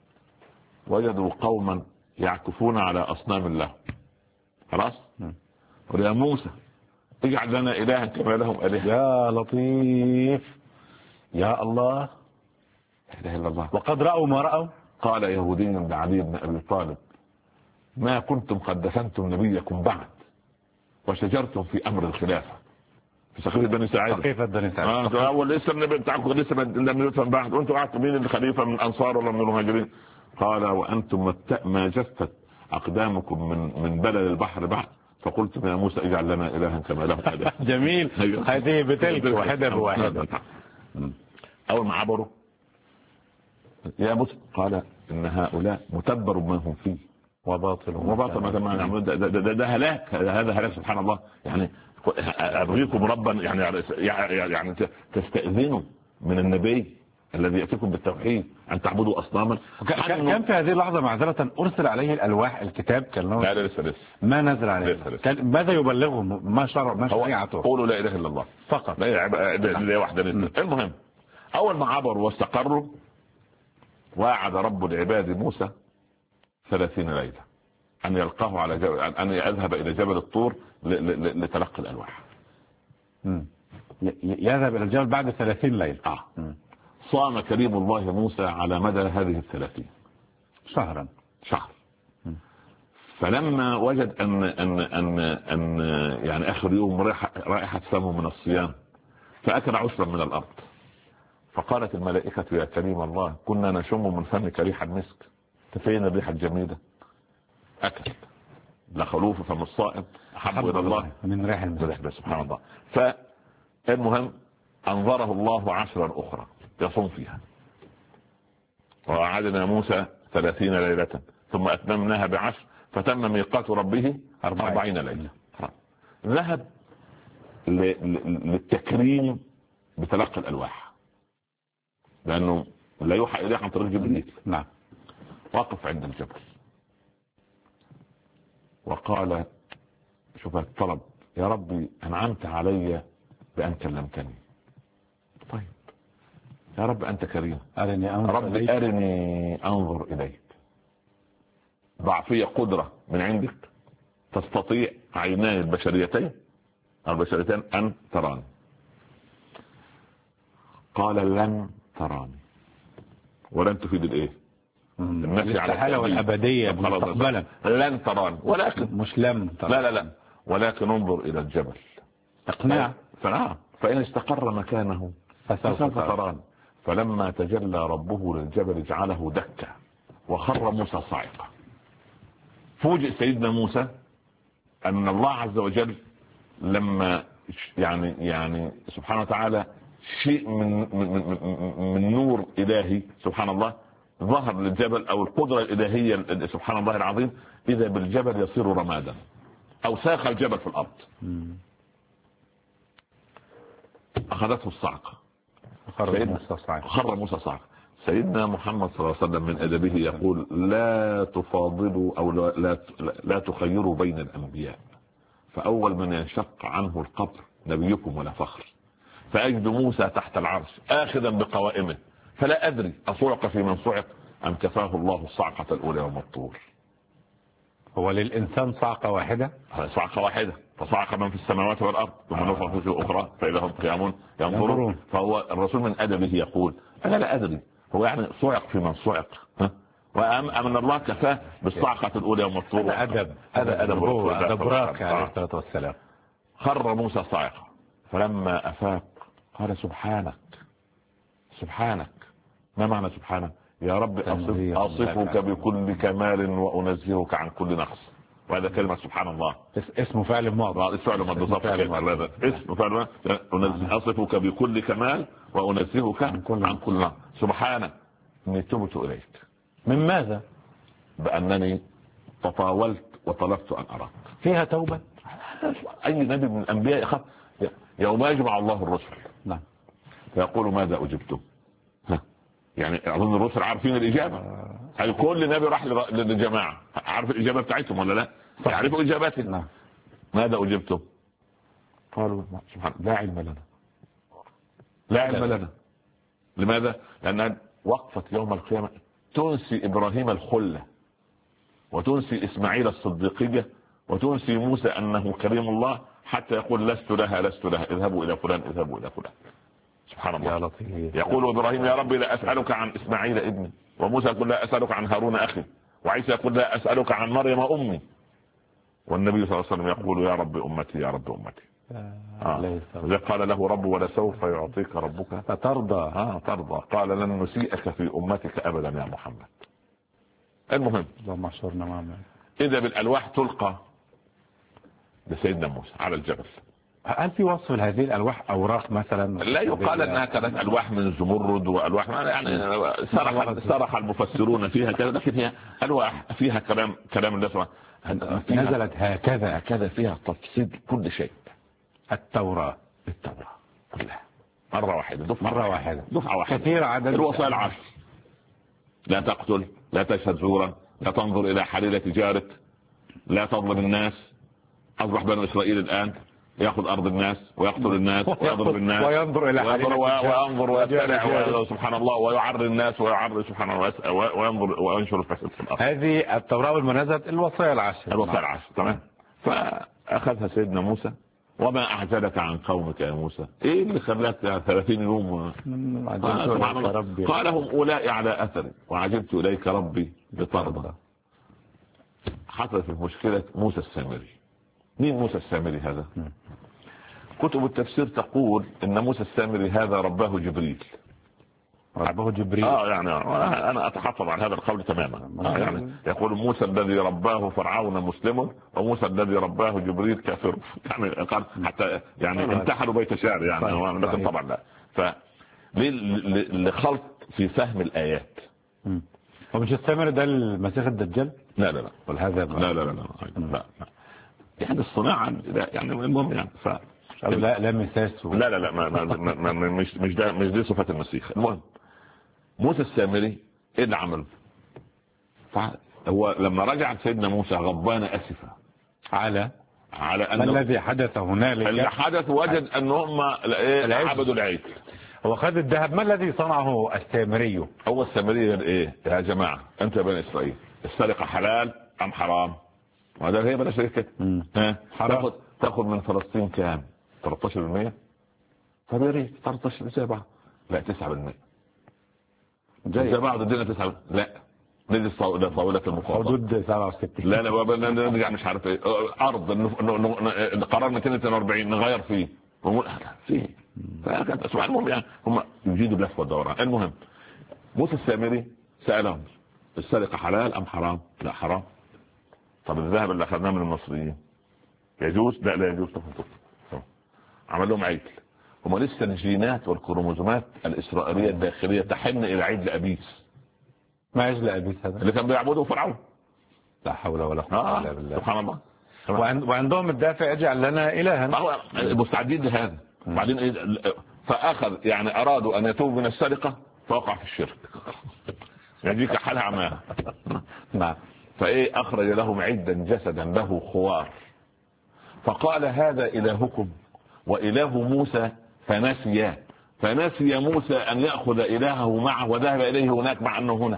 C: وجدوا قوما يعكفون على اصنام الله. خلاص. يا موسى اجعل لنا الها كما لهم الهه.
B: يا لطيف يا الله.
C: لا اله الا الله.
B: وقد راوا ما راوا.
C: قال يهودي لعلي بن ابي طالب ما كنتم قد دفنتم نبيكم بعد وشجرتم في امر الخلافه في سقيفه بني سعيد.
B: سقيفه بني سعيد.
C: اول لسه النبي بتاعكم لسه لم يدفن بعد وانتم قعدتوا مين الخليفه من الانصار ولا من المهاجرين؟ قال وانتم ما جفت اقدامكم من بلد البحر بعد فقلتم يا موسى اجعل لنا الها كما لهم الهه.
B: جميل. هذه بتلك واحده بواحده.
C: اول ما عبروا يا موسى قال ان هؤلاء متبر ما هم فيه وباطل ده هلاك. هذا هلاك سبحان الله. يعني ابغيكم ربا يعني تستأذنوا من النبي الذي يأتيكم بالتوحيد أن تعبدوا أصناما.
B: كان في هذه اللحظة معذرة أرسل عليه الألواح الكتاب كان
C: لا لسه
B: ما نزل عليه. ماذا يبلغهم؟ ما شريعته؟
C: قولوا لا إله إلا الله
B: فقط.
C: لا واحدة. المهم أول ما عبروا واستقروا وعد رب العباد موسى 30 ليلة أن يلقاه على جبل، أن يذهب إلى جبل الطور لتلقي الألواح.
B: يذهب إلى الجبل بعد 30 ليلة.
C: صام كريم الله موسى على مدى هذه 30
B: شهر.
C: فلما وجد أن يعني آخر يوم رائحة فمه من الصيام فأكل عشرا من الأرض. فقالت الملائكة يا كريم الله كنا نشم من فمك ريح المسك تفين الريحة الجميلة. أكل لخلوف فم الصائم أحب إلى الله
B: من ريح المسك.
C: سبحان الله. فالمهم أنظره الله 10 أخرى يصوم فيها. ووعدنا موسى 30 ليلة ثم أتممناها ب10 فتم ميقات ربه 40 ليلة. ذهب للتكريم بتلقي الألواح. لأنه لا يوحى إليه عن طريق جبريل.
B: نعم.
C: وقف عند الجبل وقال، شوف الطلب، يا ربي أنعمت علي بأن كلمتني، طيب يا رب أنت كريم،
B: أرني أنظر
C: ربي
B: إليك.
C: أرني أنظر إليك. ضعفية قدرة من عندك تستطيع عيناي البشريتين أن تراني. قال لن تراني، ولن تفيد الإيه؟ النفي على
B: الحالة والأبدية مستقبلا.
C: لن تراني، ولكن
B: مش لم تراني.
C: لا ولكن انظر إلى الجبل.
B: اقناع.
C: فإن استقر مكانه فسوف تراني. فلما تجلى ربه للجبل جعله دكا وخر موسى صاعقا. فوجئ سيدنا موسى أن الله عز وجل لما يعني سبحانه وتعالى شيء من نور إلهي سبحان الله ظهر للجبل، أو القدرة الإلهية سبحان الله العظيم، إذا بالجبل يصير رمادا أو ساق الجبل في الأرض. أخذته الصعقة، خر موسى صعقة. سيدنا محمد صلى الله عليه وسلم من أدبه يقول لا تفاضلوا أو لا تخيروا بين الأنبياء، فأول من ينشق عنه القبر نبيكم ولا فخر. فأجد موسى تحت العرش آخذا بقوائمه، فلا أدري أصعق في من صعق أم كفاه الله الصعقة الأولى يوم الطور.
B: هو للإنسان صعقة واحدة؟
C: صعقة واحدة، فصعق من في السماوات والأرض ثم نفخ في أخرى فإذا هم قيام ينظرون. فهو الرسول من أدبه يقول أنا لا أدري، هو يعني صعق في من صعق، أمن الله كفاه بالصعقة الأولى يوم الطور.
B: هذا أدب راك عليه الصلاة والسلام.
C: خر موسى صاعقا، فلما أفاق قال سبحانك. ما معنى سبحانك؟ يا رب أصفك بكل كمال وأنزهك عن كل نقص. وهذا كلمة سبحان الله
B: اسمه فعل ماضي.
C: اسم فعل أصفك بكل كمال وأنزهك عن كل نقص. سبحانك إني تبت إليك.
B: من ماذا؟
C: بأنني تطاولت وطلبت أن أراك.
B: فيها توبة.
C: أي نبي من الأنبياء يخاف يوم يجمع الله الرسل.
B: نعم.
C: فيقول ماذا أجبتم؟ يعني أظن الرسل عارفين الإجابة. هل كل نبي راح للجماعة عارف الإجابة بتاعتهم ولا لا؟ يعرفوا إجاباتهم.
B: نعم.
C: ماذا أجبتم؟ قالوا سبحان لا علم لنا. لماذا؟ لأن وقفة يوم القيامة تنسي إبراهيم الخلة، وتنسي إسماعيل الصديقية، وتنسي موسى أنه كريم الله، حتى يقول لست لها اذهبوا إلى فلان. سبحان الله.
B: يا لطيف.
C: يقول إبراهيم يا ربي لا أسألك عن إسماعيل ابني، وموسى يقول لا أسألك عن هارون أخي، وعيسى يقول لا أسألك عن مريم أمي، والنبي صلى الله عليه وسلم يقول يا رب أمتي. قال له رب ولسوف يعطيك ربك
B: فترضى.
C: ترضى. قال لن نسيئك في أمتك أبدا يا محمد. المهم
B: اللهم احشرنا معنا.
C: إذا بالألواح تلقى لسيدنا موسى على الجبل.
B: هل في وصف لهذه الألواح أوراق مثلا؟
C: لا يقال أنها كانت ألواح من زمرد وألواح يعني صرح المفسرون فيها كذا، لكن هي ألواح فيها كلام الله
B: نزلت هكذا
C: فيها تفصيل كل شيء.
B: التوراة
C: كلها مرة واحدة دفعة واحدة
B: كثير عدد.
C: الوصايا العشر: لا تقتل، لا تشهد زورا، لا تنظر إلى حليلة جارك، لا تظلم الناس. أصبح بنو إسرائيل الآن يأخذ أرض الناس ويقتل الناس ويضرب الناس
B: وينظر إلى
C: وينظر ويتبع سبحان الله ويعري الناس ويعري سبحان الله وينظر وينشر الفساد في الأرض.
B: هذه التوراة والمنازل الوصايا العشر.
C: تمام. فأخذها سيدنا موسى. وما أعجلك عن قومك يا موسى؟ إيه اللي خلاك 30 يوم؟ قال هم أولئك على أثري وعجبت إليك ربي لترضى. حصلت المشكلة موسى السامري. مين موسى السامري هذا؟ كتب التفسير تقول ان موسى السامري هذا رباه جبريل. يعني انا اتحفظ عن هذا القول تماما. يعني يقول موسى الذي رباه فرعون مسلم، وموسى الذي رباه جبريل كافر. يعني قال حتى يعني امتحنوا بيت شعر يعني، لكن طبعا لا. لخلط في فهم الايات.
B: ومش السامري ده المسيح الدجال؟
C: لا
B: والهذا
C: لا يعني الصناعة يعني المهم يعني
B: لا مساس
C: لا مش دي صفة المسيح. المهم موسى السامري ايه اللي عمله؟ هو لما رجع سيدنا موسى غضبان اسفا
B: على
C: أن
B: الذي حدث هنالك.
C: اللي حدث وجد ان هم عبدوا العجل.
B: هو خد الذهب. ما الذي صنعه السامري؟
C: هو السامري ايه يا جماعه؟ انت يا بني اسرائيل، السرقه حلال ام حرام؟ وهذا هي بلاش كده. تاخد من فلسطين كام؟ 13%. طب يا ريت 13 زي بعض. لا 9%. زي بعض الدنيا 9%. لا نجي طاولة المفاوضات
B: حدود 67.
C: لا نرجع مش عارف ايه ارض قرار 242 نغير فيه سبحان. المهم يعني هم يجيدوا اللف والدوران. المهم موسى السامري سألهم السرقة حلال ام حرام؟ لا حرام. طب الذهب اللي اخذناه من المصريين يجوز؟ لا يجوز. عمل لهم عجل. هم لسه الجينات والكروموزومات الاسرائيليه الداخليه تحن الى عجل ابيس.
B: ما عجل ابيس هذا؟
C: اللي كان بيعبده فرعون.
B: لا حول ولا قوه الا بالله.
C: سبحان الله.
B: وعندهم الدافع اجعل لنا الها.
C: هو مستعدين لهذا. بعدين فاخذ يعني ارادوا ان يتوبوا من السرقه فوقع في الشرك. يجيك حالها عماها.
B: نعم.
C: فايه اخرج لهم عدا جسدا له خوار فقال هذا الهكم واله موسى فنسي موسى ان ياخذ الهه معه وذهب اليه هناك مع انه هنا.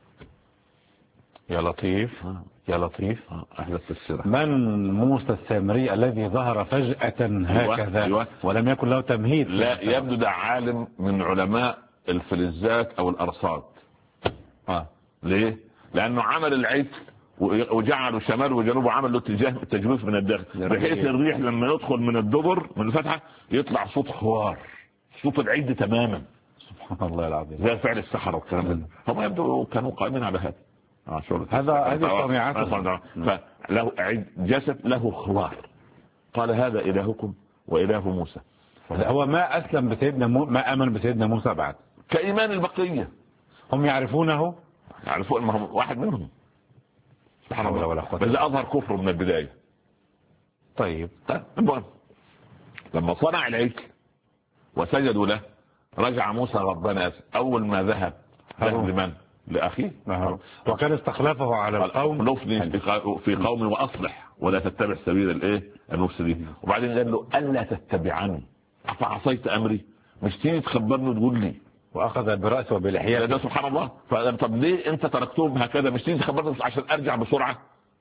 B: يا لطيف يا لطيف.
C: احدث السيره.
B: من موسى السامري الذي ظهر فجأة هكذا ولم يكن له تمهيد؟
C: لا يبدو ده عالم من علماء الفلزات او الارصاد. ليه؟ لانه عمل العجل وجعلوا شمال وجنوب وعمل له اتجاه تجويف من الداخل بحيث الريح لما يدخل من الدبر من الفتحه يطلع صوت خوار، صوت العجل تماما.
B: سبحان الله العظيم.
C: زي فعل السحرة والكلام ده. هم يبدو كانوا قائمين على هذا.
B: هذه صنيعته.
C: فله جسد له خوار. قال هذا الهكم واله موسى.
B: هو ما اسلم بسيدنا ما امن بسيدنا موسى بعد
C: كايمان البقيه.
B: هم يعرفونه.
C: يعرفون ما هم واحد منهم. سبحان الله. بس اظهر كفره من البدايه.
B: طيب
C: المهم لما صنع العجل وسجدوا له رجع موسى غضبان. اول ما ذهب لمن؟ لاخيه.
B: وكان استخلفه على القوم.
C: نفني في قومي واصلح ولا تتبع سبيل المفسدين. وبعدين قال له الا تتبعني افعصيت امري؟ مش تيجي تخبرني وتقول لي.
B: واخذ براسه وبلحيته.
C: ده سبحان الله. طب ليه انت تركتهم هكذا؟ مش تيجي تخبرني عشان ارجع بسرعه؟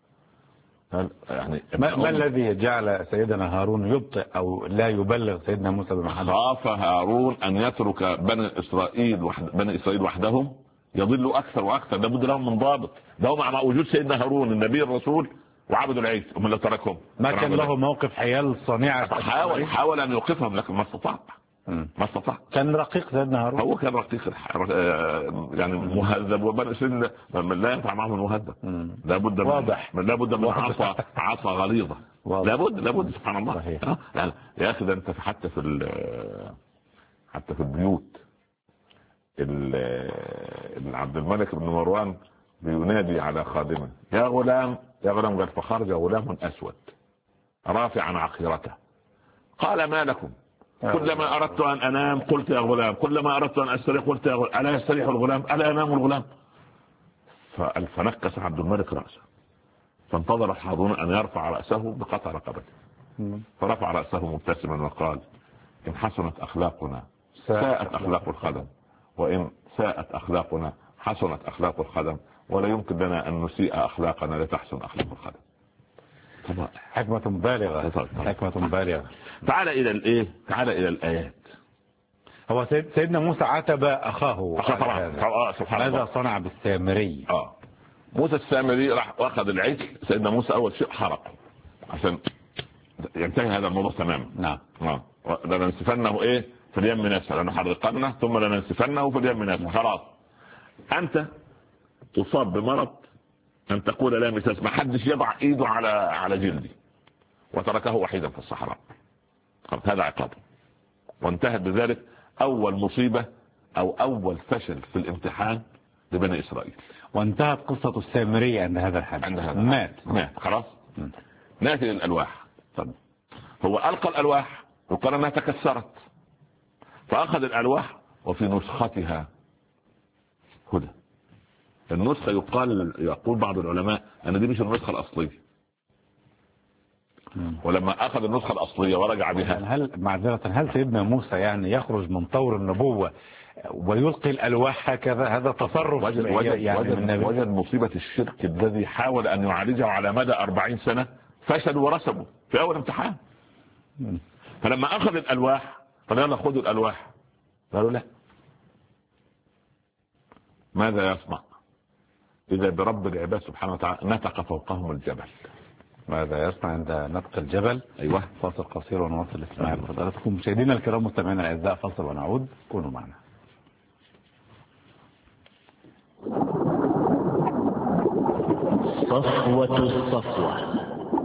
C: يعني
B: ما الذي جعل سيدنا هارون يبطئ او لا يبلغ سيدنا موسى بمحمد؟
C: خاف هارون ان يترك بني اسرائيل وحدهم يضلوا اكثر واكثر. لابد لهم من ضابط. ده مع وجود سيدنا هارون النبي الرسول وعبدوا العجل ومن اللي تركهم.
B: ما كان له موقف حيال صنيعة.
C: حاول ان يوقفهم لكن ما استطاع.
B: كان رقيق سيدنا هارون.
C: هو كان رقيق يعني مهذب. وبني اسرائيل لا ينفع معهم المهذب. لابد
B: واضح.
C: لابد من عصا غليظه. لابد سبحان الله. يعني يا اخي ده انت حتى في البيوت عبد الملك بن مروان بينادي على خادمه يا غلام قال فخرج غلام اسود رافعا عقيرته قال ما لكم؟ كلما اردت ان انام قلت يا غلام، كلما اردت ان استريح قلت يا غلام، الا يستريح الغلام؟ الا ينام الغلام؟ فنكس عبد الملك راسه فانتظر الحاضرون ان يرفع راسه بقطع رقبته فرفع راسه مبتسما وقال ان حسنت اخلاقنا ساءت اخلاق الخدم، وان ساءت اخلاقنا حسنت اخلاق الخدم، ولا يمكن لنا ان نسيء اخلاقنا لتحسن اخلاق الخدم.
B: حكمة بالغة. حكمة بالغة.
C: تعال الى الايات.
B: هو سيدنا موسى عاتب اخاه
C: طبعا. سبحان الله.
B: ماذا صنع بالسامري؟
C: موسى السامري راح واخذ العجل. سيدنا موسى اول شيء حرقه عشان ينتهي هذا الموضوع تماما.
B: نعم.
C: لننسفنه في اليم نسفا، لنحرقنه ثم لننسفنه في اليم نسفا. خلاص انت تصاب بمرض ان تقول لا مساس، ما حدش يضع ايده على جلدي، وتركه وحيدا في الصحراء. هذا عقابه. وانتهت بذلك اول مصيبه او اول فشل في الامتحان لبني اسرائيل.
B: وانتهت قصة السامري عند هذا الحد. مات
C: خلاص. ناتي للالواح. طب هو القى الالواح وقال انها تكسرت، فاخذ الالواح وفي نسختها هدى. النسخة يقول بعض العلماء أن دي مش النسخة الأصلية، ولما أخذ النسخة الأصلية ورجع بها.
B: هل سيدنا موسى يعني يخرج من طور النبوة ويلقي الألواح هكذا؟ هذا تصرف
C: وجد مصيبة الشرك الذي حاول أن يعالجه على مدى 40 سنة، فشلوا ورسبوا في أول امتحان. فلما أخذ الألواح قال يلا خذوا الألواح، قالوا لا. ماذا يصنع؟ إذا برب العباد سبحانه وتعالى نطق فوقهم الجبل.
B: ماذا يصنع عند نطق الجبل؟
C: أيوة.
B: فاصل قصير ونواصل الاستماع لفضلاتكم مشاهدينا الكرام مستمعينا الأعزاء. فاصل ونعود، كونوا معنا.
D: صفوة الصفوة.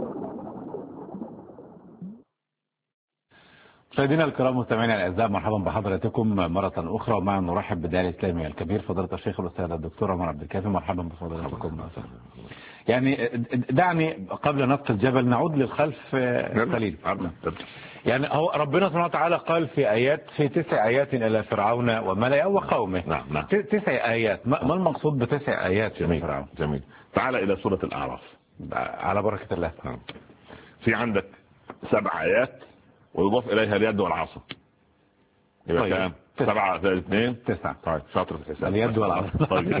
B: مشاهدينا الكرام مستمعينا الاعزاء، مرحبا بحضراتكم مرة أخرى، ومعنا نرحب بالداعية الإسلامي الكبير فضيلة الشيخ الأستاذ الدكتور عمر عبد الكافي. مرحبا بفضيلتكم. يعني دعني قبل نطق الجبل نعود للخلف قليل. يعني هو ربنا سبحانه وتعالى قال في 9 آيات إلى فرعون وملئه وقومه.
C: نعم.
B: 9 آيات. ما المقصود ب9 آيات
C: جميل.
B: فرعون؟
C: جميل. تعال إلى سورة الأعراف
B: على بركة الله.
C: في عندك 7 آيات ويضاف إليها اليد والعصا. يبقى كام؟ 7 زائد 2
B: 9.
C: طيب شاطر في الحساب.
B: اليد والعصا.
C: طيب.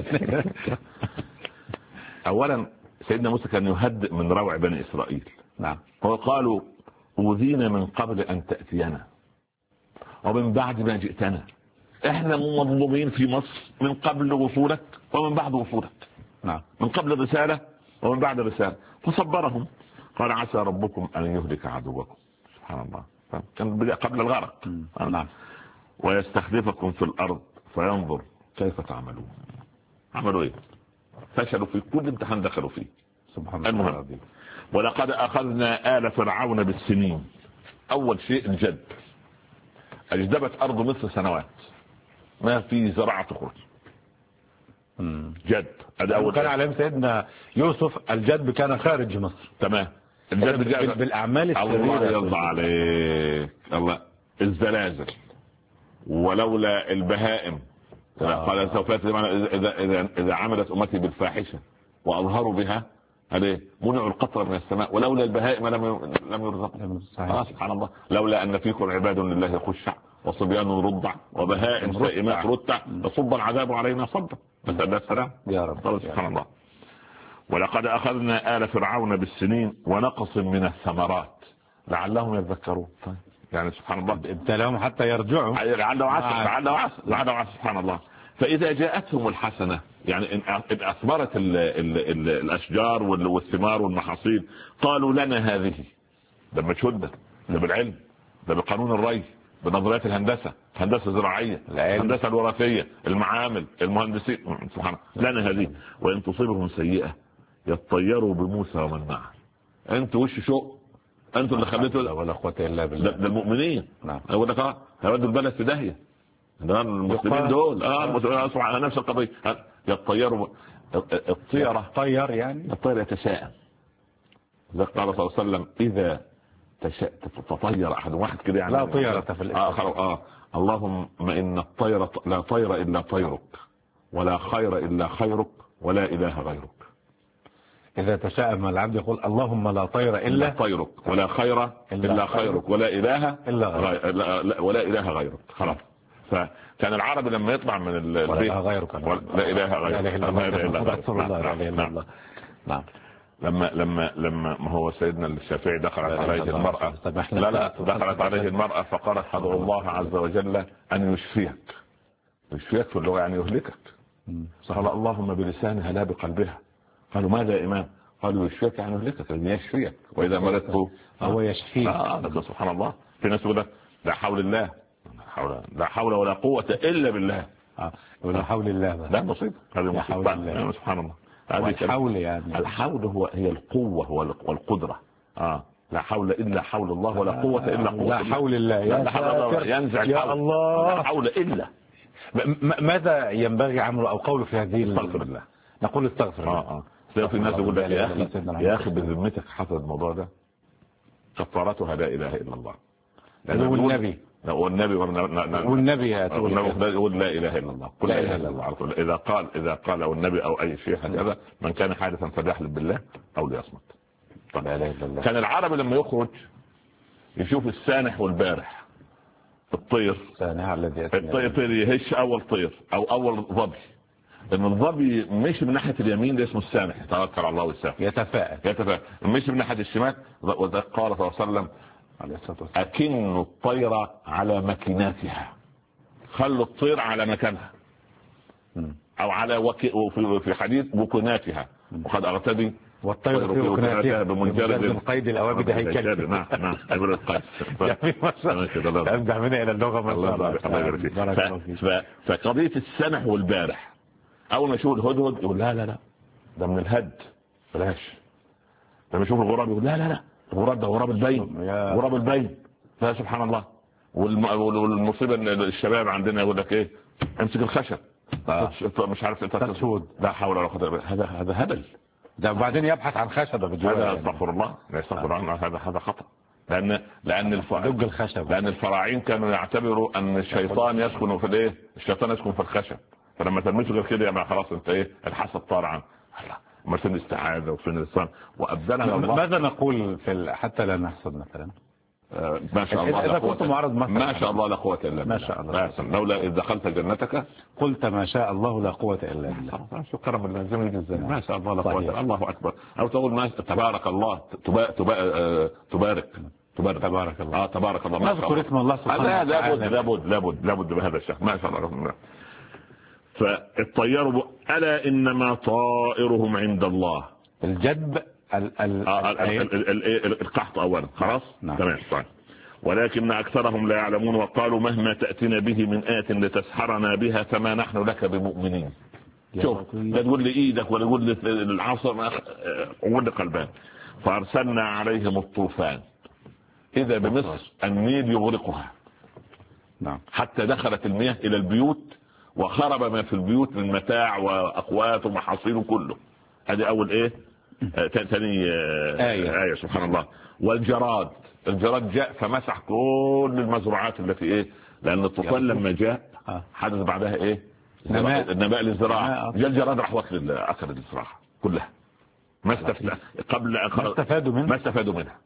C: أولا سيدنا موسى كان يهدئ من روع بني إسرائيل.
B: نعم.
C: وقالوا أوذينا من قبل أن تأتينا ومن بعد ما جئتنا. احنا مظلومين في مصر من قبل وصولك ومن بعد وصولك.
B: نعم.
C: من قبل الرسالة ومن بعد الرسالة. فصبرهم. قال عسى ربكم أن يهلك عدوكم. سبحان الله. كان قبل الغرق.
B: نعم.
C: ويستخلفكم في الأرض فينظر كيف تعملون. عملوا ايه؟ فشلوا في كل امتحان دخلوا فيه.
B: سبحان
C: الله.
B: المهم.
C: ولقد أخذنا آل فرعون بالسنين. أول شيء الجد. أجدبت أرض مصر سنوات ما في زراعة تخرج. جد.
B: كان عليهم سيدنا يوسف الجد كان خارج مصر.
C: تمام. الجد
B: بالأعمال
C: السريرة. الله يرضى عليك. الله. الزلازل ولولا البهائم. قال سوف إذا عملت أمتي بالفاحشة وأظهروا بها منعوا القطر من السماء ولولا البهائم لم يرزقوا. سبحان الله. لولا أن فيكم عباد لله خشع وصبيان رضع وبهائم سائمات رتع فصب العذاب علينا صبا. نسأل الله السلام
B: يا رب.
C: سبحان الله. ولقد أخذنا آل فرعون بالسنين ونقص من الثمرات لعلهم يذكرون. يعني سبحان الله
B: ابتلاهم حتى يرجعوا.
C: لعله عسى. سبحان الله. فإذا جاءتهم الحسنة يعني إن أثمرت الأشجار والثمار والمحاصيل قالوا لنا هذه. ده مجهود ده بالعلم، ده بقانون الري، بنظريات الهندسة الزراعية، الهندسة الوراثية، المعامل، المهندسين. سبحان الله. لنا هذه وإن تصيبهم سيئة يطيروا بموسى ومن معه. أنت وش شوق أنتوا اللي خليتوا
B: ولا قوة إلا بالله.
C: ده المؤمنين.
B: نعم.
C: أقول لك هيودوا البلد في داهية. المسلمين دول على نفس القضية. يطيروا. الطيرة
B: طير يعني
C: الطير يتشائم. قال صلى الله عليه وسلم إذا تطير أحد واحد كده يعني
B: لا طيرة في الإسلام.
C: اللهم إن الطير لا طير إلا طيرك ولا خير إلا خيرك ولا إله غيرك.
B: إذا تشاءم العبد يقول اللهم لا طير إلا
C: طيرك ولا خير إلا خيرك ولا إله ولا إله غيرك. خلاص. فكان العربي لما يطلع من البيت
B: ولا غيرك
C: لا إله غيرك.
B: نعم.
C: لما ما هو سيدنا الشافعي دخلت عليه المرأة. دخلت عليه المرأة فقالت ادعو الله عز وجل أن يشفيك في اللغة يعني يهلكك. قال اللهم بلسانها لا بقلبها. قالوا ماذا يا إمام؟ قالوا يشفيك يعني يهلكك يعني يشفيك وإذا مرضت
B: هو يشفيك.
C: سبحان الله. في ناس يقول لا حول الله لا حول ولا قوة إلا بالله.
B: ولا حول الله
C: لا مصيبة. هذه مصيبة. سبحان الله.
B: الحول يعني
C: الحول هي القوة والقدرة. لا حول إلا حول الله ولا قوة إلا قوة.
B: لا حول الله
C: ينزع
B: يا الله.
C: لا حول إلا.
B: ماذا ينبغي عمله أو قوله في هذه؟
C: استغفر الله.
B: نقول استغفر الله.
C: في الناس يقول لك يا أخي بذمتك حصل الموضوع ده كفارتها لا إله إلا الله.
B: النبي
C: والنبي يقول لا اله الا الله،
B: لا اله الا الله.
C: اذا قال والنبي او اي شيء هكذا، من كان حادثا فليحلف بالله او ليصمت.
B: لا اله الا الله.
C: كان العربي لما يخرج يشوف السانح والبارح، الطير الطير يهش اول طير او اول ظبي، ان الظبي مش من ناحيه اليمين ده اسمه السامح، يتوكل على الله ويسامح، يتفائل مش من ناحيه الشمال. وده قال صلى الله عليه وسلم اكن الطير على مكناتها، خلوا الطير على مكانها او على في حديث بكناتها، وقد اغتدي
B: والطير في وكناتها بمجرد
C: القيد
B: الاوابد هيكل.
C: نعم عبر القيد.
B: ابدع منها الى اللغه ما شاء الله.
C: فقضيه السمح والبارح، اول ما يشوف الهدهد يقول لا ده من الهد بلاش. لما يشوف الغراب يقول لا الغراب ده غراب البين. فسبحان الله. والمصيبه ان الشباب عندنا يقول لك ايه، امسك الخشب مش عارف
B: تسود،
C: لا حول ولا قوه. هذا هبل.
B: ده وبعدين يبحث عن خشبه
C: هذا استغفر الله، لا استغفر عنه، هذا خطا. لان الفراعين كانوا يعتبروا ان الشيطان يسكن في الايه، الشيطان يسكن في الخشب، فلما تلمسه غير كده يبقى خلاص انت ايه، الحسد طار عنه. ما فين الاستعاذه وفين الصلاة وابدلنا الله.
B: ماذا نقول حتى لا نحسد مثلا؟
C: ما شاء الله
B: إذا كنت معرض مثلا،
C: ما شاء الله لا قوة إلا بالله،
B: ما شاء الله،
C: لولا إذ دخلت جنتك
B: قلت ما شاء الله لا قوة إلا بالله.
C: شو كرم الله جميل جدا، ما شاء الله لا قوة إلا الله أكبر. أو تقول ما تبارك الله، تبارك
B: تبارك الله.
C: تبارك الله.
B: نذكر اسم الله سبحانه
C: وتعالى. لابد بهذا الشيخ، ما شاء الله. فالطيار ألا إنما طائرهم عند الله.
B: الجدب
C: القحط اولا خلاص.
B: نعم.
C: تمام طيب. ولكن اكثرهم لا يعلمون، وقالوا مهما تاتينا به من آية لتسحرنا بها فما نحن لك بمؤمنين. شوف، لا تقول لي ايدك ولا تقول لي العصا، قول لي قلبان. فارسلنا عليهم الطوفان اذا بمصر النيل يغرقها.
B: نعم.
C: حتى دخلت المياه الى البيوت وخرب ما في البيوت من متاع واقوات ومحاصيل كله. هذه اول ايه، ثاني آية. سبحان الله. والجراد جاء فمسح كل المزروعات التي ايه، لأن الطوفان لما جاء حدث بعدها ايه، النماء للزراعة. جاء الجراد راح واكل اخر الزراعة كلها، ما استفادوا منها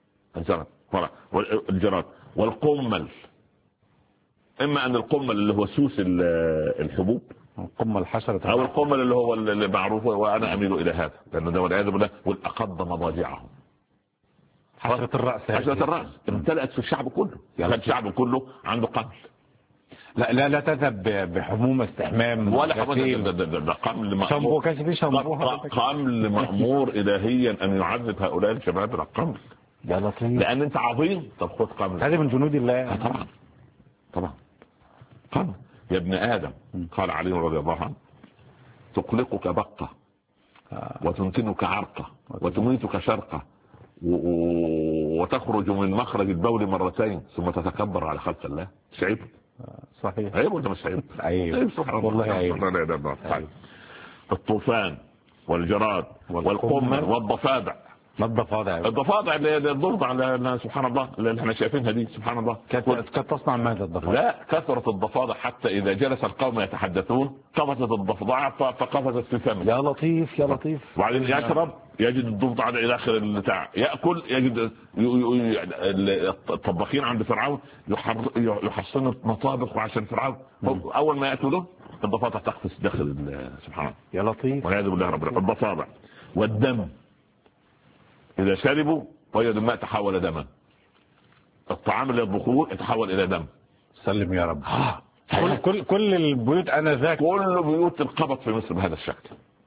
C: الجراد. والقمل، اما ان القمل اللي هو سوس الحبوب،
B: القمل الحشرة،
C: او القمل اللي هو اللي معروف، وانا اميل الى هذا لان ده والعياذ بالله. والاقض مضاجعهم،
B: حشرة الرأس
C: امتلأت في الشعب كله، كان الشعب كله عنده قمل.
B: لا تذهب بحموم استحمام
C: ولا ده قمل
B: شامبو، كانش في شامبو،
C: قمل مأمور الهيا ان يعذب هؤلاء الشباب القمل.
B: يا لطيف،
C: لان انت عظيم، طب خد قمل.
B: هذه من جنود الله.
C: طبعا قمل يا ابن آدم. قال علي رضي الله عنه تقلقك بقة وتنتنك عرقة وتميتك شرقة وتخرج من مخرج البول مرتين ثم تتكبر على خلق الله. عيب؟
B: صحيح.
C: عيب ولا مش عيب؟
B: عيب والله عيب.
C: الطوفان والجراد والقمل والضفادع. الضفادع اللي الضفدع على سبحان الله اللي احنا شايفينها دي، سبحان الله.
B: كانت تصنع ماذا الضفادع؟
C: لا، كثرة الضفادع حتى إذا جلس القوم يتحدثون قفزت الضفدع فقفزت في فمه.
B: يا لطيف يا لطيف.
C: وبعدين يشرب يجد الضفدع إلى آخر البتاع، يأكل يجد الطباخين عند فرعون يحصنوا مطابخ عشان فرعون. أول ما يأتوا له الضفادع تقفز داخل سبحان الله.
B: يا لطيف.
C: والعياذ بالله رب العالمين. الضفادع والدم إذا شربوا وجدوا الماء تحول دما. الطعام اللي يطبخوه يتحول إلى دم.
B: سلم يا رب. كل البيوت أنا ذاك،
C: كل بيوت القبط في مصر بهذا الشكل.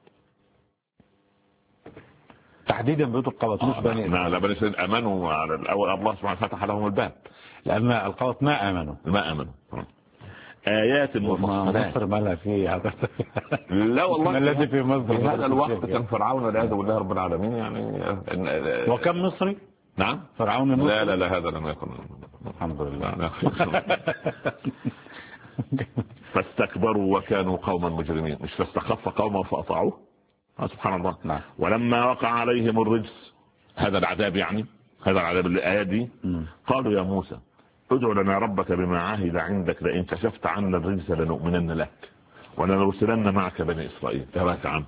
B: تحديدا بيوت القبط مش بني.
C: لا بني إسرائيل آمنوا على الأول، الله سبحانه فتح لهم الباب،
B: لأن القبط ما آمنوا.
C: آيات مفصلات.
B: مصر ما لها فيه.
C: لا والله
B: الذي في مصر
C: في هذا الوقت كان فرعون والعياذ بالله رب العالمين يعني.
B: وكم مصري؟
C: نعم
B: فرعون مصري.
C: لا هذا لم يكن
B: الحمد لله.
C: فاستكبروا وكانوا قوما مجرمين. مش فاستخف قوما فأطاعوه. سبحان الله.
B: نعم.
C: ولما وقع عليهم الرجس، هذا العذاب يعني، هذا العذاب الآيات دي، قالوا يا موسى ادع لنا ربك بما عهد عندك لئن كشفت عنا الرجس لنؤمنن لك ولنرسلن معك بني إسرائيل. تبعك عم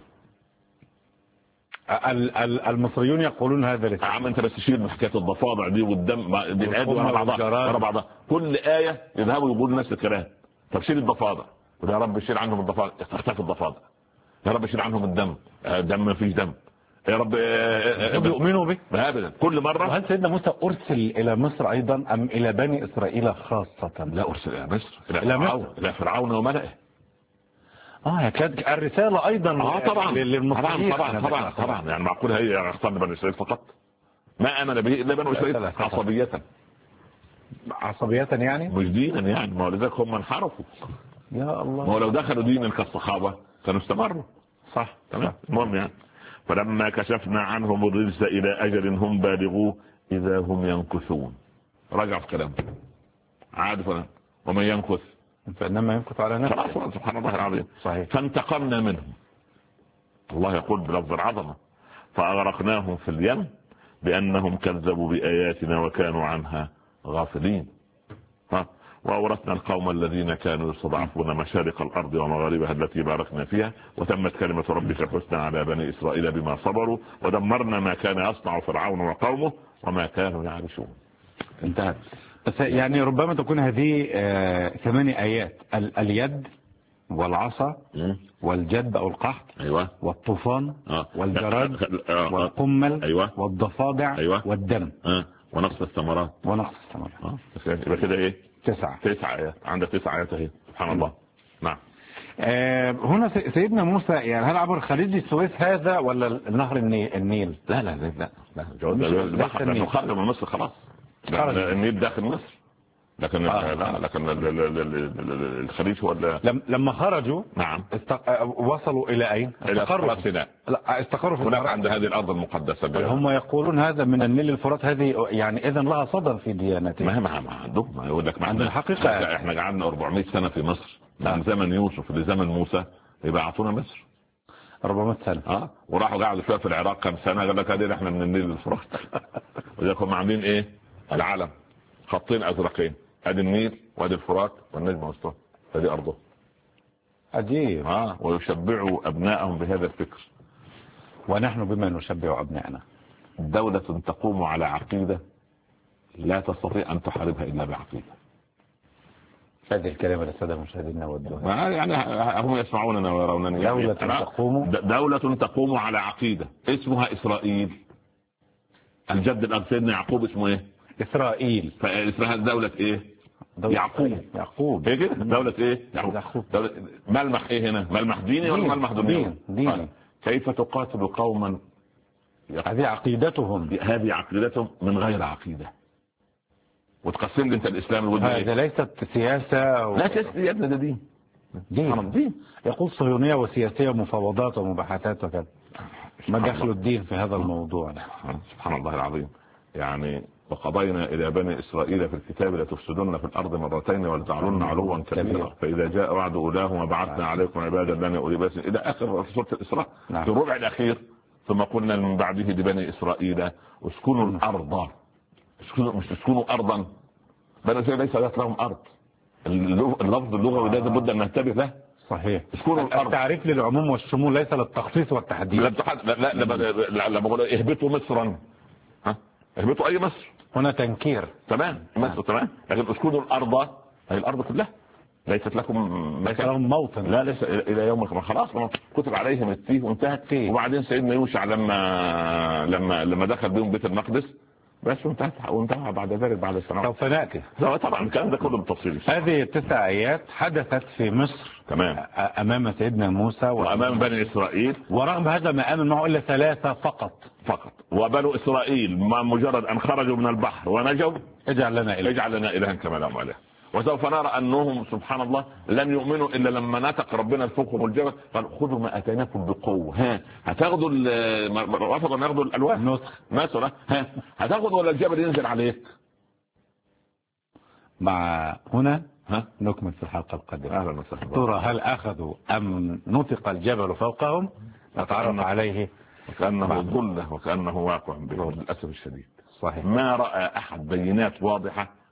B: المصريون يقولون هذا
C: عم انت بس تشيل من حكايه الضفادع دي والدم دي الايات ورا بعضها كل ايه يذهبوا يقولوا نفس الكلام. طب شيل الضفادع يا رب شيل عنهم الضفادع اختفت الضفادع يا رب شيل عنهم الدم ما فيش دم يا رب
B: يؤمنوا به
C: ابدا كل مره.
B: وهل سيدنا موسى ارسل الى مصر ايضا ام الى بني اسرائيل خاصه؟
C: لا ارسل الى مصر الى فرعون وملئه.
B: كانت الرساله ايضا
C: طبعا
B: للمصريين
C: طبعا يعني معقول هي اختار بني اسرائيل فقط؟ ما امن به الا بني اسرائيل
B: عصبيه يعني
C: مش دينا يعني. ما لذلك هم انحرفوا
B: يا الله.
C: ما لو دخلوا دينا كالصحابه كانوا استمروا.
B: صح
C: تمام. المهم يعني فلما كشفنا عنهم الرجس الى اجل هم بالغوه اذا هم ينكثون. رجع في كلامه عاد ومن ينكث
B: فانما ينكث على نفسه.
C: سبحان الله العظيم.
B: صحيح.
C: فانتقمنا منهم. الله يقول بلفظ العظمه فاغرقناهم في اليم بانهم كذبوا باياتنا وكانوا عنها غافلين. وأورثنا القوم الذين كانوا يستضعفون مشارق الأرض ومغاربها التي باركنا فيها وتمت كلمة ربك الحسنى على بني إسرائيل بما صبروا ودمرنا ما كان يصنع فرعون وقومه وما كانوا يعرشون. انتهت.
B: بس يعني ربما تكون هذه 8 آيات. اليد والعصا والجد أو القحط والطوفان والجراد والقمل والضفادع والدم
C: ونقص الثمرات يبقى كده ايه 9 آيات. عندك 9 آيات اهي. سبحان الله. نعم.
B: هنا سيدنا موسى يعني هل عبر خليج السويس هذا ولا نهر النيل؟
C: لا البحر لانه خرج من مصر خلاص. النيل داخل مصر لكن لكن الخليج هو
B: لما خرجوا.
C: نعم.
B: وصلوا الى اين؟
C: استقروا في سيناء.
B: لا استقروا في
C: هناك عند هذه الارض المقدسه.
B: هم يقولون هذا من النيل الفرات. هذه يعني اذا لها صدى في ديانتهم.
C: ما عندهم ما يقول لك
B: عند الحقيقه
C: احنا قعدنا 400 سنه في مصر من زمن يوسف لزمن موسى يبقى اعطونا مصر
B: 400 سنه.
C: وراحوا قعدوا شويه في العراق كم سنه قال لك هذه احنا من النيل الفرات. ولذلك هم عاملين ايه العلم خطين ازرقين ادي النيل وادي الفرات والنجم والسطح هذه ارضه.
B: عجيب.
C: ويشبعوا ابنائهم بهذا الفكر.
B: ونحن بما نشبع ابنائنا.
C: دولة تقوم على عقيدة لا تستطيع ان تحاربها الا بعقيدة.
B: هذه الكلمة للسادة المشاهدين نودها.
C: يعني هم يسمعوننا ويرونني. دولة تقوم على عقيدة اسمها اسرائيل. الجد الاب سيدنا يعقوب اسمه ايه؟
B: اسرائيل.
C: فاسمها دولة ايه؟ يعقوب. هي كده دولة ايه؟ يعقوب. ملمح ايه هنا؟ ملمح ديني ولا ملمح دنيوي؟ كيف تقاتل قوما
B: هذه عقيدتهم
C: من غير عقيدة وتقسم لي انت الاسلام
B: هذا ليست سياسة
C: لا سياسة يا ابني، ده دين.
B: يقول صهيونية وسياسية ومفاوضات ومباحثات وكذا. ما دخل الدين في هذا الموضوع؟
C: سبحان الله العظيم. يعني وقضينا إلى بني إسرائيل في الكتاب لتفسدن في الأرض مرتين ولتعلن علوا كبيرا فإذا جاء وعد أولاهما بعثنا عليكم عبادا لنا أولي بأس إلى آخر في سورة الإسراء. في الربع الأخير ثم قلنا من بعده لبني إسرائيل اسكنوا الأرض. مش اسكنوا أرضا. بني إسرائيل ليس لهم أرض. اللفظ اللغوي لازم بد أن ننتبه له.
B: صحيح.
C: اسكنوا الأرض.
B: التعريف للعموم والشمول ليس للتخصيص والتحديد.
C: لا لما بقول اهبطوا مصرا اهبطوا اي مصر
B: هنا تنكير.
C: تمام مصر تمام. لكن اسكنوا الارض هي الارض كلها ليست لكم
B: موطن.
C: لا ليس الى يوم خلاص كتب عليهم التيه وانتهت. وبعدين سيدنا يوشع لما دخل بهم بيت المقدس بس وانتهى بعد ذلك بعد سنوات.
B: سوف ناتي
C: طبعا الكلام ده كله بالتفصيل.
B: هذه 9 آيات حدثت في مصر
C: تمام
B: امام سيدنا موسى
C: وامام بني اسرائيل.
B: ورغم هذا ما امن معه الا 3 فقط.
C: وبنو اسرائيل ما مجرد ان خرجوا من البحر ونجوا
B: اجعل لنا
C: الها كما لهم اله. وسوف نرى انهم سبحان الله لن يؤمنوا الا لما نطق ربنا فوقهم الجبل قال خذوا ما اتيناكم بقوه. هتاخذوا رفضوا ان ياخذوا الالواح مثلا هتاخذوا ولا الجبل ينزل عليك.
B: مع هنا نكمل في الحلقه القادمه.
C: اهلا وسهلا.
B: ترى هل اخذوا ام نطق الجبل فوقهم؟ نتعرف عليه.
C: وكانه ظله وكانه واقع بهم للاسف الشديد.
B: صحيح.
C: ما راى احد بينات واضحه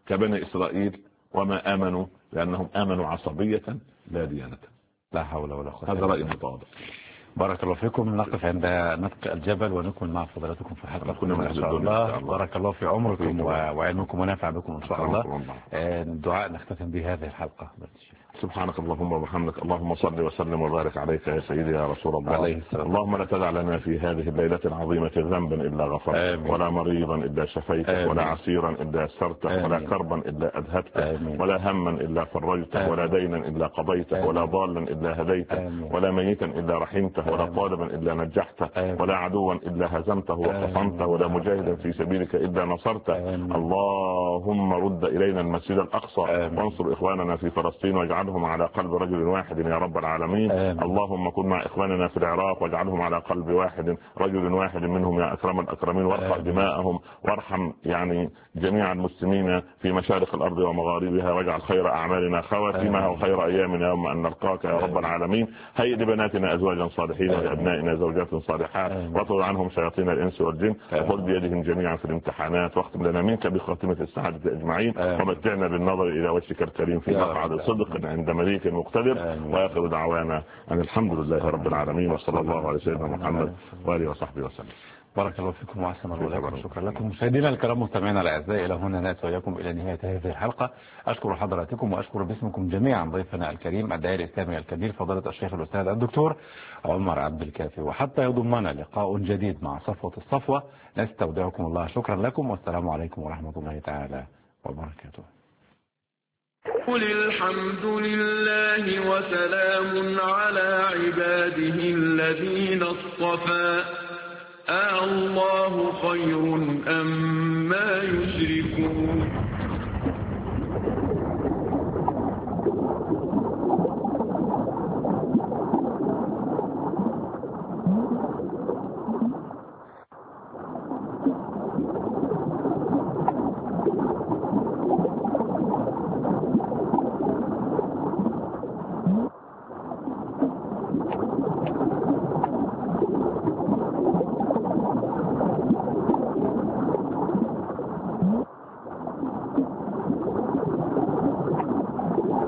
C: كبني إسرائيل وما آمنوا لأنهم آمنوا عصبية لا ديانة.
B: لا حول ولا قوة.
C: هذا رأي متواضع.
B: بارك الله فيكم. نقف عند نطق الجبل ونكون مع فضلاتكم في حلقة
C: كنا
B: إن شاء الله. بارك الله في عمركم وعلمكم ونفع بكم إن شاء الله. الدعاء نختتم بهذه الحلقة.
C: سبحانك اللهم وبحمدك، اللهم صل وسلم وبارك عليك يا سيدي يا رسول الله. اللهم لا تدع لنا في هذه الليلة العظيمة ذنبا إلا غفرته، ولا مريضا إلا شفيته، ولا عسيرا إلا يسرته، ولا كربا إلا أذهبته، ولا هما إلا فرجته، ولا دينا إلا قضيته، ولا ضالا إلا هديته، ولا ميتا إلا رحمته، ولا طالبا إلا نجحته، ولا عدوا إلا هزمته وقصمته، ولا مجاهدا في سبيلك إلا نصرته. اللهم رد إلينا المسجد الأقصى وانصر إخواننا في فلسطين واجعلهم على قلب رجل واحد يا رب العالمين. اللهم كن مع إخواننا في العراق واجعلهم على قلب واحد رجل واحد منهم يا أكرم الأكرمين، وارفع دماءهم وارحم يعني جميع المسلمين في مشارق الأرض ومغاربها، واجعل خير أعمالنا خواتمها وخير أيامنا يوم أن نلقاك يا رب العالمين. هيئ لبناتنا أزواجا صالحين ولأبنائنا زوجات صالحات، واطرد عنهم شياطين الإنس والجن، وخذ بيدهم جميعا في الامتحانات، واختم لنا منك بخاتمة السعادة أجمعين، ومتعنا بالنظر إلى وجهك الكريم في مقعد صدق عند مليك مقتدر. وآخر دعوانا أن الحمد لله رب العالمين، وصلى الله على سيدنا محمد وآله وصحبه وسلم.
B: بارك الله فيكم وأحسن الله إليكم. شكرا لكم مشاهدينا الكرام مستمعينا الأعزاء، إلى هنا نأتي وإياكم إلى نهاية هذه الحلقة. أشكر حضراتكم وأشكر باسمكم جميعا ضيفنا الكريم الداعية الإسلامي الكبير فضيلة الشيخ الأستاذ الدكتور عمر عبد الكافي. وحتى يضمنا لقاء جديد مع صفوة الصفوة نستودعكم الله. شكرا لكم والسلام عليكم ورحمة الله تعالى وبركاته.
A: قل الحمد لله وسلام على عباده الذين اصطفى الله خير أم ما يشركون.